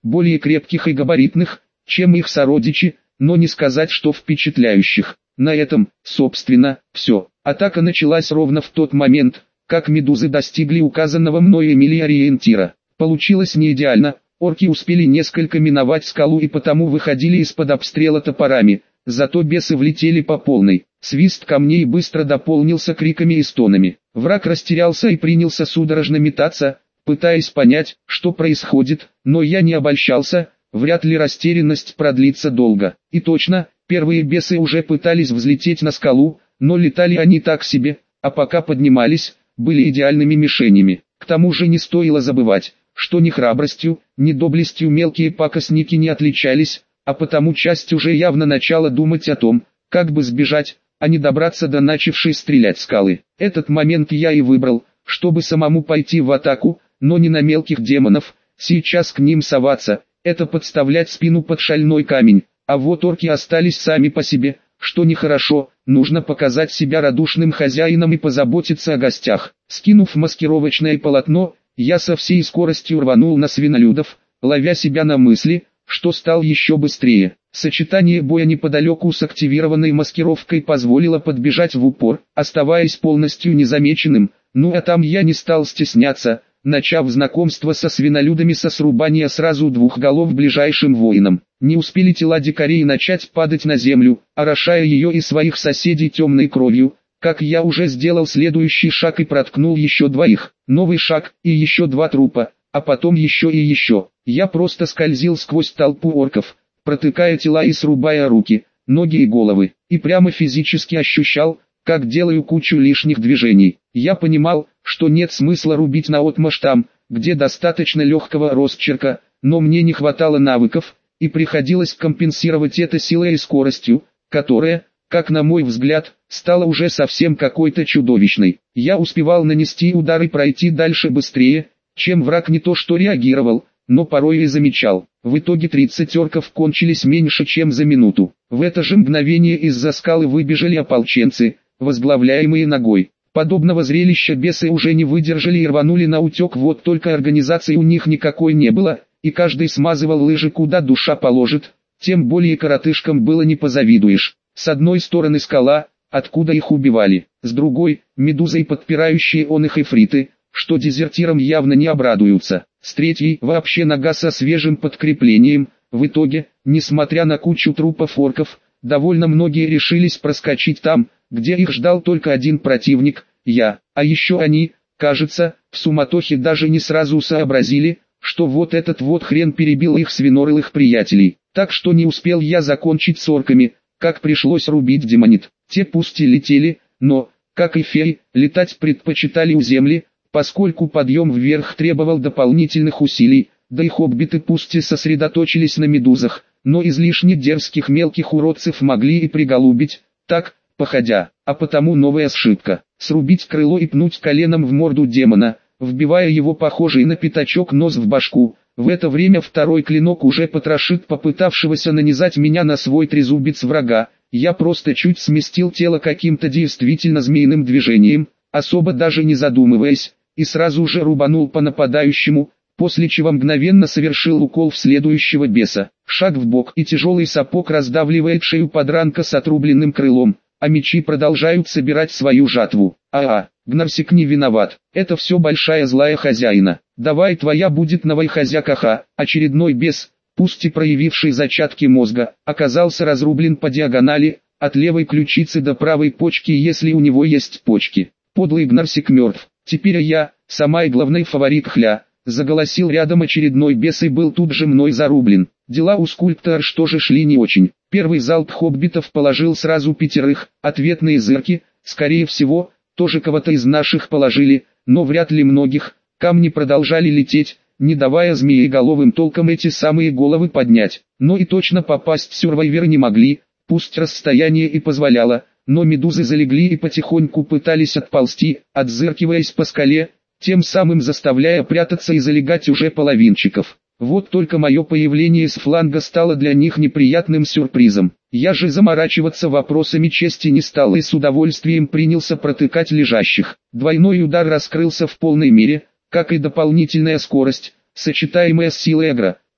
более крепких и габаритных, чем их сородичи, но не сказать, что впечатляющих. На этом, собственно, все. Атака началась ровно в тот момент, как медузы достигли указанного мной Эмили ориентира. Получилось не идеально, орки успели несколько миновать скалу и потому выходили из-под обстрела топорами, зато бесы влетели по полной. Свист камней быстро дополнился криками и стонами. Враг растерялся и принялся судорожно метаться, пытаясь понять, что происходит, но я не обольщался, вряд ли растерянность продлится долго. И точно, первые бесы уже пытались взлететь на скалу, но летали они так себе, а пока поднимались, были идеальными мишенями. К тому же не стоило забывать, что ни храбростью, ни доблестью мелкие пакостники не отличались, а потому часть уже явно начала думать о том, как бы сбежать, а не добраться до начавшей стрелять скалы. Этот момент я и выбрал, чтобы самому пойти в атаку, но не на мелких демонов. Сейчас к ним соваться, это подставлять спину под шальной камень, а вот орки остались сами по себе, что нехорошо, нужно показать себя радушным хозяином и позаботиться о гостях. Скинув маскировочное полотно, я со всей скоростью рванул на свинолюдов, ловя себя на мысли, что стал еще быстрее. Сочетание боя неподалеку с активированной маскировкой позволило подбежать в упор, оставаясь полностью незамеченным, ну а там я не стал стесняться, начав знакомство со свинолюдами со срубания сразу двух голов ближайшим воинам. Не успели тела дикарей начать падать на землю, орошая ее и своих соседей темной кровью, как я уже сделал следующий шаг и проткнул еще двоих. Новый шаг и еще два трупа, а потом еще и еще. Я просто скользил сквозь толпу орков, протыкая тела и срубая руки, ноги и головы, и прямо физически ощущал, как делаю кучу лишних движений. Я понимал, что нет смысла рубить наотмашь там, где достаточно легкого росчерка, но мне не хватало навыков, и приходилось компенсировать это силой и скоростью, которая, как на мой взгляд, стала уже совсем какой-то чудовищной. Я успевал нанести удар и пройти дальше быстрее, чем враг не то что реагировал, но порой и замечал. В итоге тридцать орков кончились меньше чем за минуту. В это же мгновение из-за скалы выбежали ополченцы, возглавляемые ногой. Подобного зрелища бесы уже не выдержали и рванули на утек, вот только организации у них никакой не было, и каждый смазывал лыжи куда душа положит, тем более коротышкам было не позавидуешь. С одной стороны скала, откуда их убивали, с другой – медузы и подпирающие он их эфриты, что дезертирам явно не обрадуются, с третьей – вообще нога со свежим подкреплением. В итоге, несмотря на кучу трупов орков, довольно многие решились проскочить там, где их ждал только один противник – я, а еще они, кажется, в суматохе даже не сразу сообразили, что вот этот вот хрен перебил их свинорылых приятелей, так что не успел я закончить с орками, как пришлось рубить демонит. Те пусть и летели, но, как и феи, летать предпочитали у земли, поскольку подъем вверх требовал дополнительных усилий, да и хоббиты пусть и сосредоточились на медузах, но излишне дерзких мелких уродцев могли и приголубить, так, походя, а потому новая ошибка – срубить крыло и пнуть коленом в морду демона, вбивая его похожий на пятачок нос в башку. В это время второй клинок уже потрошит попытавшегося нанизать меня на свой трезубец врага. Я просто чуть сместил тело каким-то действительно змеиным движением, особо даже не задумываясь, и сразу же рубанул по нападающему, после чего мгновенно совершил укол в следующего беса. Шаг вбок, и тяжелый сапог раздавливает шею подранка с отрубленным крылом, а мечи продолжают собирать свою жатву. А-а, Гнарсик не виноват, это все большая злая хозяина. Давай твоя будет новой хозяйка. Очередной бес, пусть и проявивший зачатки мозга, оказался разрублен по диагонали, от левой ключицы до правой почки, если у него есть почки. Подлый Гнарсик мертв. Теперь я, сама и главный фаворит Хля, заголосил рядом очередной бес и был тут же мной зарублен. Дела у скульптора что же шли не очень. Первый залп хоббитов положил сразу пятерых, ответные зырки, скорее всего, тоже кого-то из наших положили, но вряд ли многих. Камни продолжали лететь, не давая змееголовым толком эти самые головы поднять. Но и точно попасть сюрвайверы не могли, пусть расстояние и позволяло, но медузы залегли и потихоньку пытались отползти, отзыркиваясь по скале, тем самым заставляя прятаться и залегать уже половинчиков. Вот только мое появление с фланга стало для них неприятным сюрпризом. Я же заморачиваться вопросами чести не стал и с удовольствием принялся протыкать лежащих. Двойной удар раскрылся в полной мере, как и дополнительная скорость, сочетаемая с силой агро.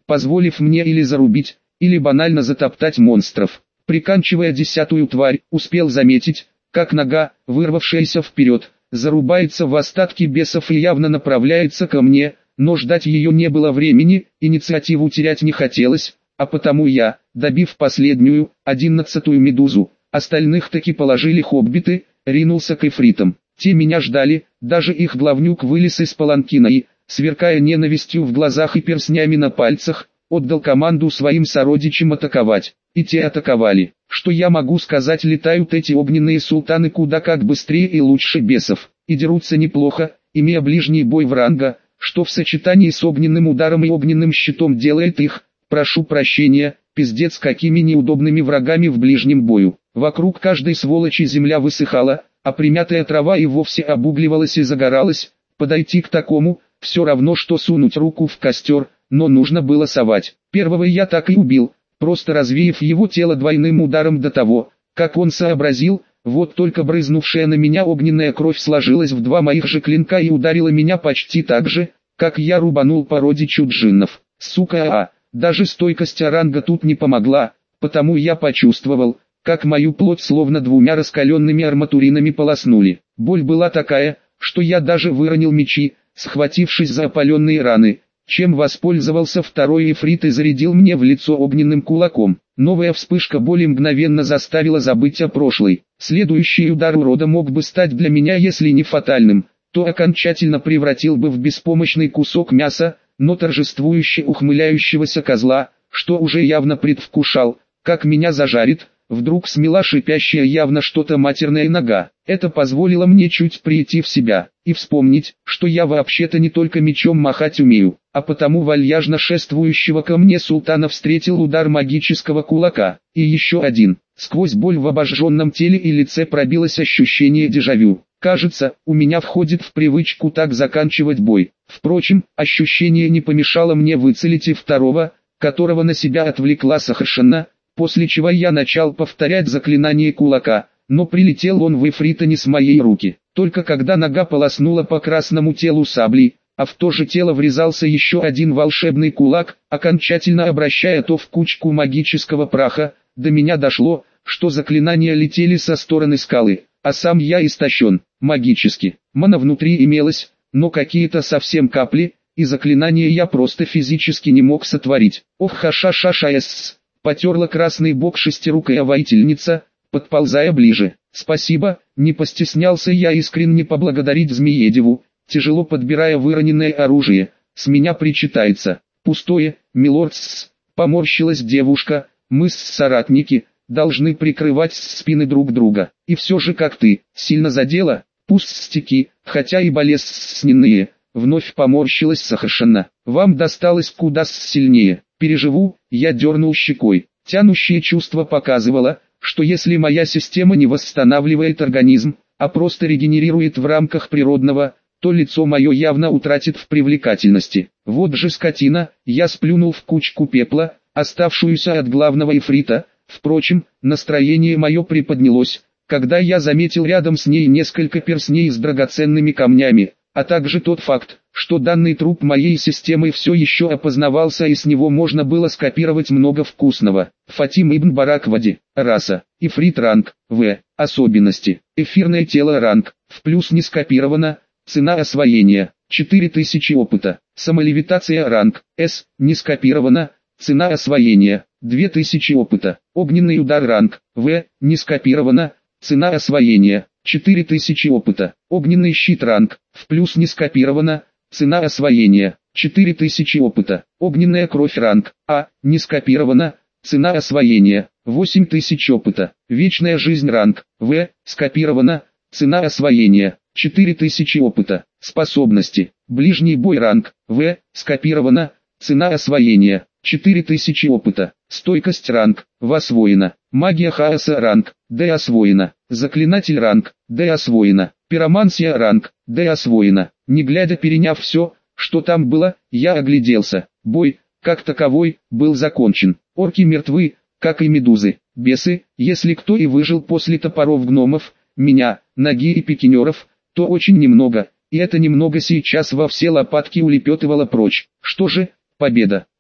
позволив мне или зарубить, или банально затоптать монстров. Приканчивая десятую тварь, успел заметить, как нога, вырвавшаяся вперед, зарубается в остатки бесов и явно направляется ко мне, но ждать ее не было времени, инициативу терять не хотелось, а потому я, добив последнюю, одиннадцатую медузу, остальных таки положили хоббиты, ринулся к эфритам. Те меня ждали, даже их главнюк вылез из паланкина и, сверкая ненавистью в глазах и перстнями на пальцах, отдал команду своим сородичам атаковать. И те атаковали. Что я могу сказать, летают эти огненные султаны куда как быстрее и лучше бесов, и дерутся неплохо, имея ближний бой в ранга, что в сочетании с огненным ударом и огненным щитом делает их, прошу прощения, пиздец какими неудобными врагами в ближнем бою. Вокруг каждой сволочи земля высыхала, а примятая трава и вовсе обугливалась и загоралась. Подойти к такому, все равно что сунуть руку в костер, но нужно было совать. Первого я так и убил, просто развеяв его тело двойным ударом до того, как он сообразил, вот только брызнувшая на меня огненная кровь сложилась в два моих же клинка и ударила меня почти так же, как я рубанул по родичу джиннов. Сука, а, даже стойкость оранга тут не помогла, потому я почувствовал, как мою плоть словно двумя раскаленными арматуринами полоснули. Боль была такая, что я даже выронил мечи, схватившись за опаленные раны, чем воспользовался второй эфрит и зарядил мне в лицо огненным кулаком. Новая вспышка боли мгновенно заставила забыть о прошлой. Следующий удар урода мог бы стать для меня, если не фатальным, то окончательно превратил бы в беспомощный кусок мяса, но торжествующе ухмыляющегося козла, что уже явно предвкушал, как меня зажарит, вдруг смела шипящая явно что-то матерная нога. Это позволило мне чуть прийти в себя и вспомнить, что я вообще-то не только мечом махать умею, а потому вальяжно шествующего ко мне султана встретил удар магического кулака. И еще один. Сквозь боль в обожженном теле и лице пробилось ощущение дежавю. Кажется, у меня входит в привычку так заканчивать бой. Впрочем, ощущение не помешало мне выцелить и второго, которого на себя отвлекла Сахаршина, после чего я начал повторять заклинание кулака, но прилетел он в эфрита не с моей руки. Только когда нога полоснула по красному телу сабли, а в то же тело врезался еще один волшебный кулак, окончательно обращая то в кучку магического праха, до меня дошло, что заклинания летели со стороны скалы, а сам я истощен, магически. Мана внутри имелась, но какие-то совсем капли, и заклинания я просто физически не мог сотворить. Ох ха-ша-ша-ша-эс-с. Потерла красный бок шестирукая воительница, подползая ближе. Спасибо, не постеснялся я искренне поблагодарить Змеедеву, тяжело подбирая выроненное оружие. С меня причитается. Пустое, милорд с. Поморщилась девушка, мы с соратники, должны прикрывать спины друг друга. И все же как ты, сильно задела, пустяки, хотя и болезненные. Вновь поморщилась Сахаршина. Вам досталось куда сильнее. Переживу, я дернул щекой. Тянущее чувство показывало, что если моя система не восстанавливает организм, а просто регенерирует в рамках природного, то лицо мое явно утратит в привлекательности. Вот же скотина, я сплюнул в кучку пепла, оставшуюся от главного эфрита. Впрочем, настроение мое приподнялось, когда я заметил рядом с ней несколько перстней с драгоценными камнями, а также тот факт, что данный труп моей системы все еще опознавался и с него можно было скопировать много вкусного. Фатим ибн Бараквади, раса, ифрит ранг, В, особенности, эфирное тело ранг, в плюс не скопировано, цена освоения, четыре тысячи опыта, самолевитация ранг, С, не скопировано, цена освоения, две тысячи опыта, огненный удар ранг, В, не скопировано, цена освоения, четыре тысячи опыта, огненный щит ранг, в плюс не скопировано, цена освоения, четыре тысячи опыта, огненная кровь ранг, А, не скопировано, цена освоения, восемь тысяч опыта, вечная жизнь ранг, В, скопировано, цена освоения, четыре тысячи опыта, способности, ближний бой ранг, В, скопировано, цена освоения, четыре тысячи опыта, стойкость ранг, В освоена, магия хаоса ранг, Д освоена, заклинатель ранг, Д освоена, пиромансия ранг, Д освоена. Не глядя переняв все, что там было, я огляделся. Бой, как таковой, был закончен. Орки мертвы, как и медузы. Бесы, если кто и выжил после топоров гномов, меня, ноги и пикинеров, то очень немного, и это немного сейчас во все лопатки улепетывало прочь. Что же, победа.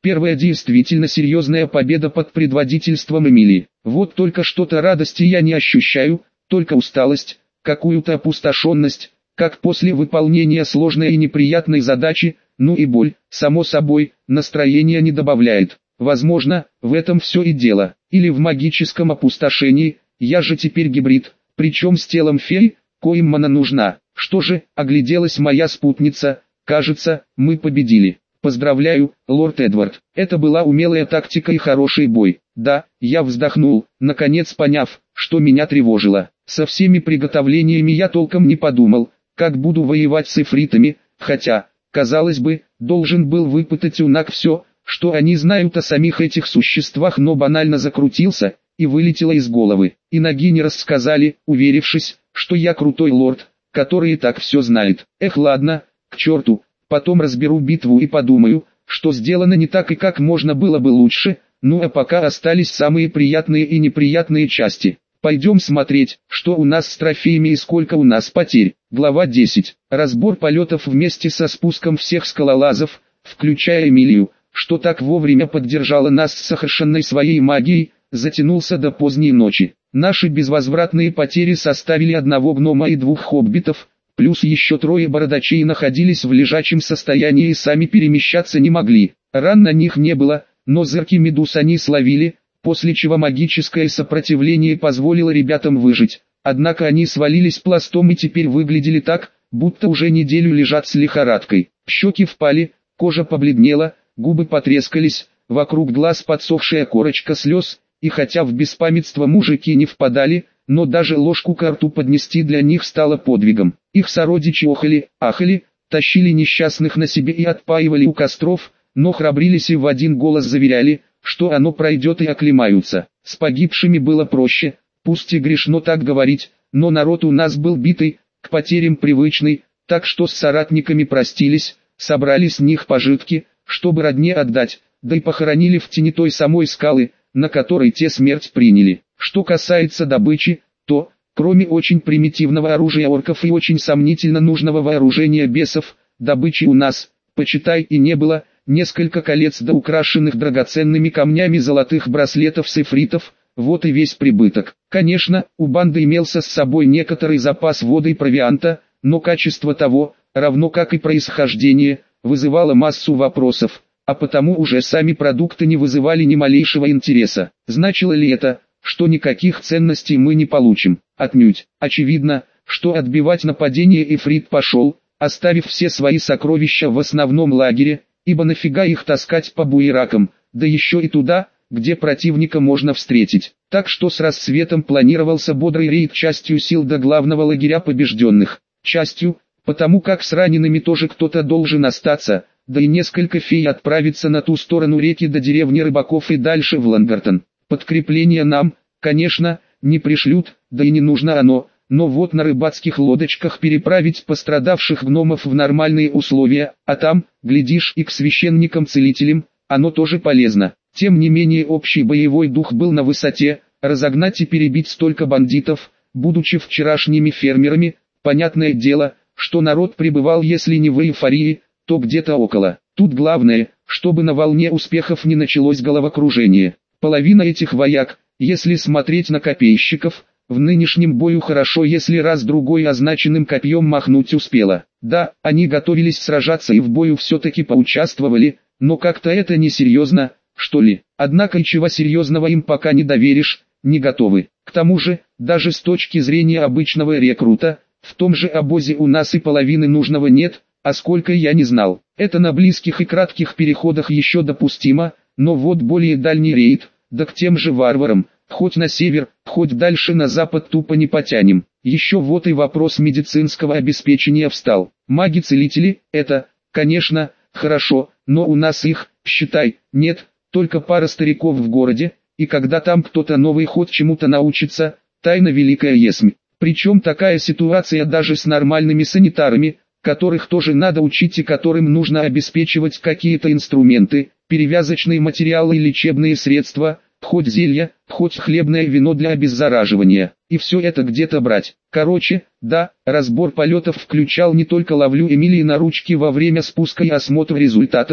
первая действительно серьезная победа под предводительством Эмилии. Вот только что-то радости я не ощущаю, только усталость, какую-то опустошенность, как после выполнения сложной и неприятной задачи, ну и боль, само собой, настроение не добавляет. Возможно, в этом все и дело, или в магическом опустошении, я же теперь гибрид, причем с телом феи, коим она нужна. Что же, огляделась моя спутница, кажется, мы победили. Поздравляю, лорд Эдвард, это была умелая тактика и хороший бой. Да, я вздохнул, наконец поняв, что меня тревожило. Со всеми приготовлениями я толком не подумал, как буду воевать с эфритами, хотя, казалось бы, должен был выпытать у Наг все, что они знают о самих этих существах, но банально закрутился и вылетело из головы. И Наги не рассказали, уверившись, что я крутой лорд, который и так все знает. Эх, ладно, к черту, потом разберу битву и подумаю, что сделано не так и как можно было бы лучше, ну а пока остались самые приятные и неприятные части. Пойдем смотреть, что у нас с трофеями и сколько у нас потерь. Глава десять. Разбор полетов вместе со спуском всех скалолазов, включая Эмилию, что так вовремя поддержала нас с совершенной своей магией, затянулся до поздней ночи. Наши безвозвратные потери составили одного гнома и двух хоббитов, плюс еще трое бородачей находились в лежачем состоянии и сами перемещаться не могли. Ран на них не было, но зырки медуз они словили, после чего магическое сопротивление позволило ребятам выжить. Однако они свалились пластом и теперь выглядели так, будто уже неделю лежат с лихорадкой. Щеки впали, кожа побледнела, губы потрескались, вокруг глаз подсохшая корочка слез, и хотя в беспамятство мужики не впадали, но даже ложку ко рту поднести для них стало подвигом. Их сородичи охали, ахали, тащили несчастных на себе и отпаивали у костров, но храбрились и в один голос заверяли, что оно пройдет и оклемаются. С погибшими было проще, пусть и грешно так говорить, но народ у нас был битый, к потерям привычный, так что с соратниками простились, собрали с них пожитки, чтобы родне отдать, да и похоронили в тени той самой скалы, на которой те смерть приняли. Что касается добычи, то, кроме очень примитивного оружия орков и очень сомнительно нужного вооружения бесов, добычи у нас, почитай, и не было. Несколько колец да украшенных драгоценными камнями золотых браслетов с эфритов, вот и весь прибыток. Конечно, у банды имелся с собой некоторый запас воды и провианта, но качество того, равно как и происхождение, вызывало массу вопросов, а потому уже сами продукты не вызывали ни малейшего интереса. Значило ли это, что никаких ценностей мы не получим? Отнюдь. Очевидно, что отбивать нападение эфрит пошел, оставив все свои сокровища в основном лагере, ибо нафига их таскать по буеракам, да еще и туда, где противника можно встретить. Так что с рассветом планировался бодрый рейд частью сил до главного лагеря побежденных. Частью, потому как с ранеными тоже кто-то должен остаться, да и несколько фей отправиться на ту сторону реки до деревни рыбаков и дальше в Лангартон. Подкрепление нам, конечно, не пришлют, да и не нужно оно. Но вот на рыбацких лодочках переправить пострадавших гномов в нормальные условия, а там, глядишь, и к священникам-целителям, оно тоже полезно. Тем не менее общий боевой дух был на высоте, разогнать и перебить столько бандитов, будучи вчерашними фермерами, понятное дело, что народ пребывал если не в эйфории, то где-то около. Тут главное, чтобы на волне успехов не началось головокружение. Половина этих вояк, если смотреть на копейщиков, в нынешнем бою хорошо, если раз-другой означенным копьем махнуть успела. Да, они готовились сражаться и в бою все-таки поучаствовали, но как-то это несерьезно, что ли. Однако и чего серьезного им пока не доверишь, не готовы. К тому же, даже с точки зрения обычного рекрута, в том же обозе у нас и половины нужного нет, а сколько я не знал. Это на близких и кратких переходах еще допустимо, но вот более дальний рейд, да к тем же варварам, хоть на север, хоть дальше на запад тупо не потянем. Еще вот и вопрос медицинского обеспечения встал. Маги-целители, это, конечно, хорошо, но у нас их, считай, нет, только пара стариков в городе, и когда там кто-то новый хоть чему-то научится, тайна великая есмь. Причем такая ситуация даже с нормальными санитарами, которых тоже надо учить и которым нужно обеспечивать какие-то инструменты, перевязочные материалы и лечебные средства, хоть зелья, хоть хлебное вино для обеззараживания, и все это где-то брать. Короче, да, разбор полетов включал не только ловлю Эмилии на ручки во время спуска и осмотр результатов,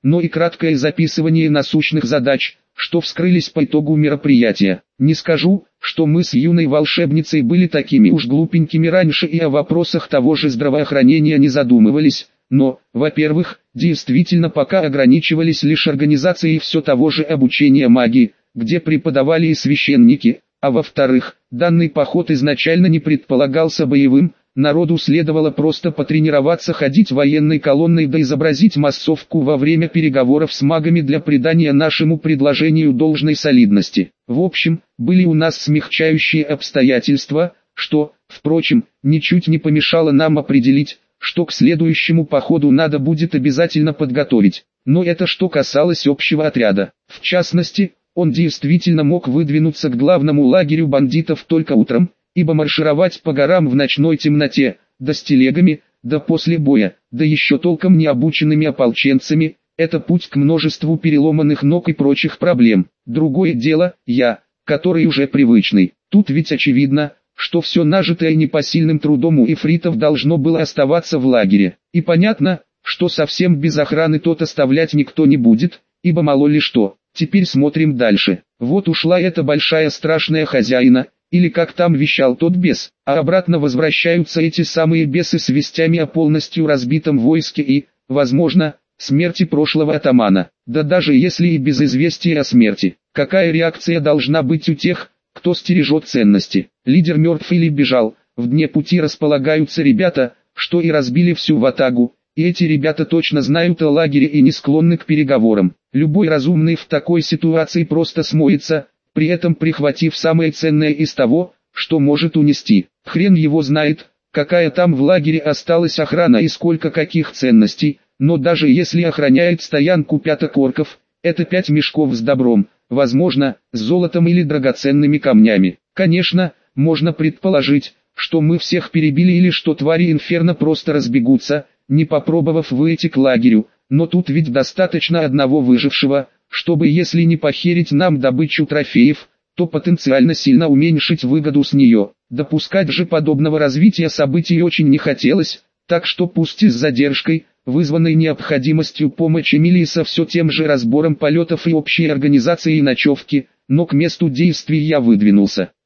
но и краткое записывание насущных задач, что вскрылись по итогу мероприятия. Не скажу, что мы с юной волшебницей были такими уж глупенькими раньше и о вопросах того же здравоохранения не задумывались, но, во-первых, действительно пока ограничивались лишь организацией все того же обучения магии, где преподавали и священники, а во-вторых, данный поход изначально не предполагался боевым, народу следовало просто потренироваться ходить военной колонной да изобразить массовку во время переговоров с магами для придания нашему предложению должной солидности. В общем, были у нас смягчающие обстоятельства, что, впрочем, ничуть не помешало нам определить, что к следующему походу надо будет обязательно подготовить. Но это что касалось общего отряда. В частности, он действительно мог выдвинуться к главному лагерю бандитов только утром, ибо маршировать по горам в ночной темноте, да с телегами, да после боя, да еще толком не обученными ополченцами, это путь к множеству переломанных ног и прочих проблем. Другое дело, я, который уже привычный. Тут ведь очевидно, что все нажитое непосильным трудом у эфритов должно было оставаться в лагере. И понятно, что совсем без охраны тот оставлять никто не будет, ибо мало ли что. Теперь смотрим дальше. Вот ушла эта большая страшная хозяина, или как там вещал тот бес, а обратно возвращаются эти самые бесы с вестями о полностью разбитом войске и, возможно, смерти прошлого атамана. Да даже если и без известия о смерти, какая реакция должна быть у тех, кто стережет ценности? Лидер мертв или бежал? В дне пути располагаются ребята, что и разбили всю ватагу, и эти ребята точно знают о лагере и не склонны к переговорам. Любой разумный в такой ситуации просто смоется, при этом прихватив самое ценное из того, что может унести. Хрен его знает, какая там в лагере осталась охрана и сколько каких ценностей, но даже если охраняет стоянку пяток орков, это пять мешков с добром, возможно, с золотом или драгоценными камнями. Конечно, можно предположить, что мы всех перебили или что твари инферно просто разбегутся, не попробовав выйти к лагерю, но тут ведь достаточно одного выжившего, чтобы если не похерить нам добычу трофеев, то потенциально сильно уменьшить выгоду с нее. Допускать же подобного развития событий очень не хотелось, так что пусть и с задержкой, вызванной необходимостью помощи Эмилии со все тем же разбором полетов и общей организацией ночевки, но к месту действий я выдвинулся.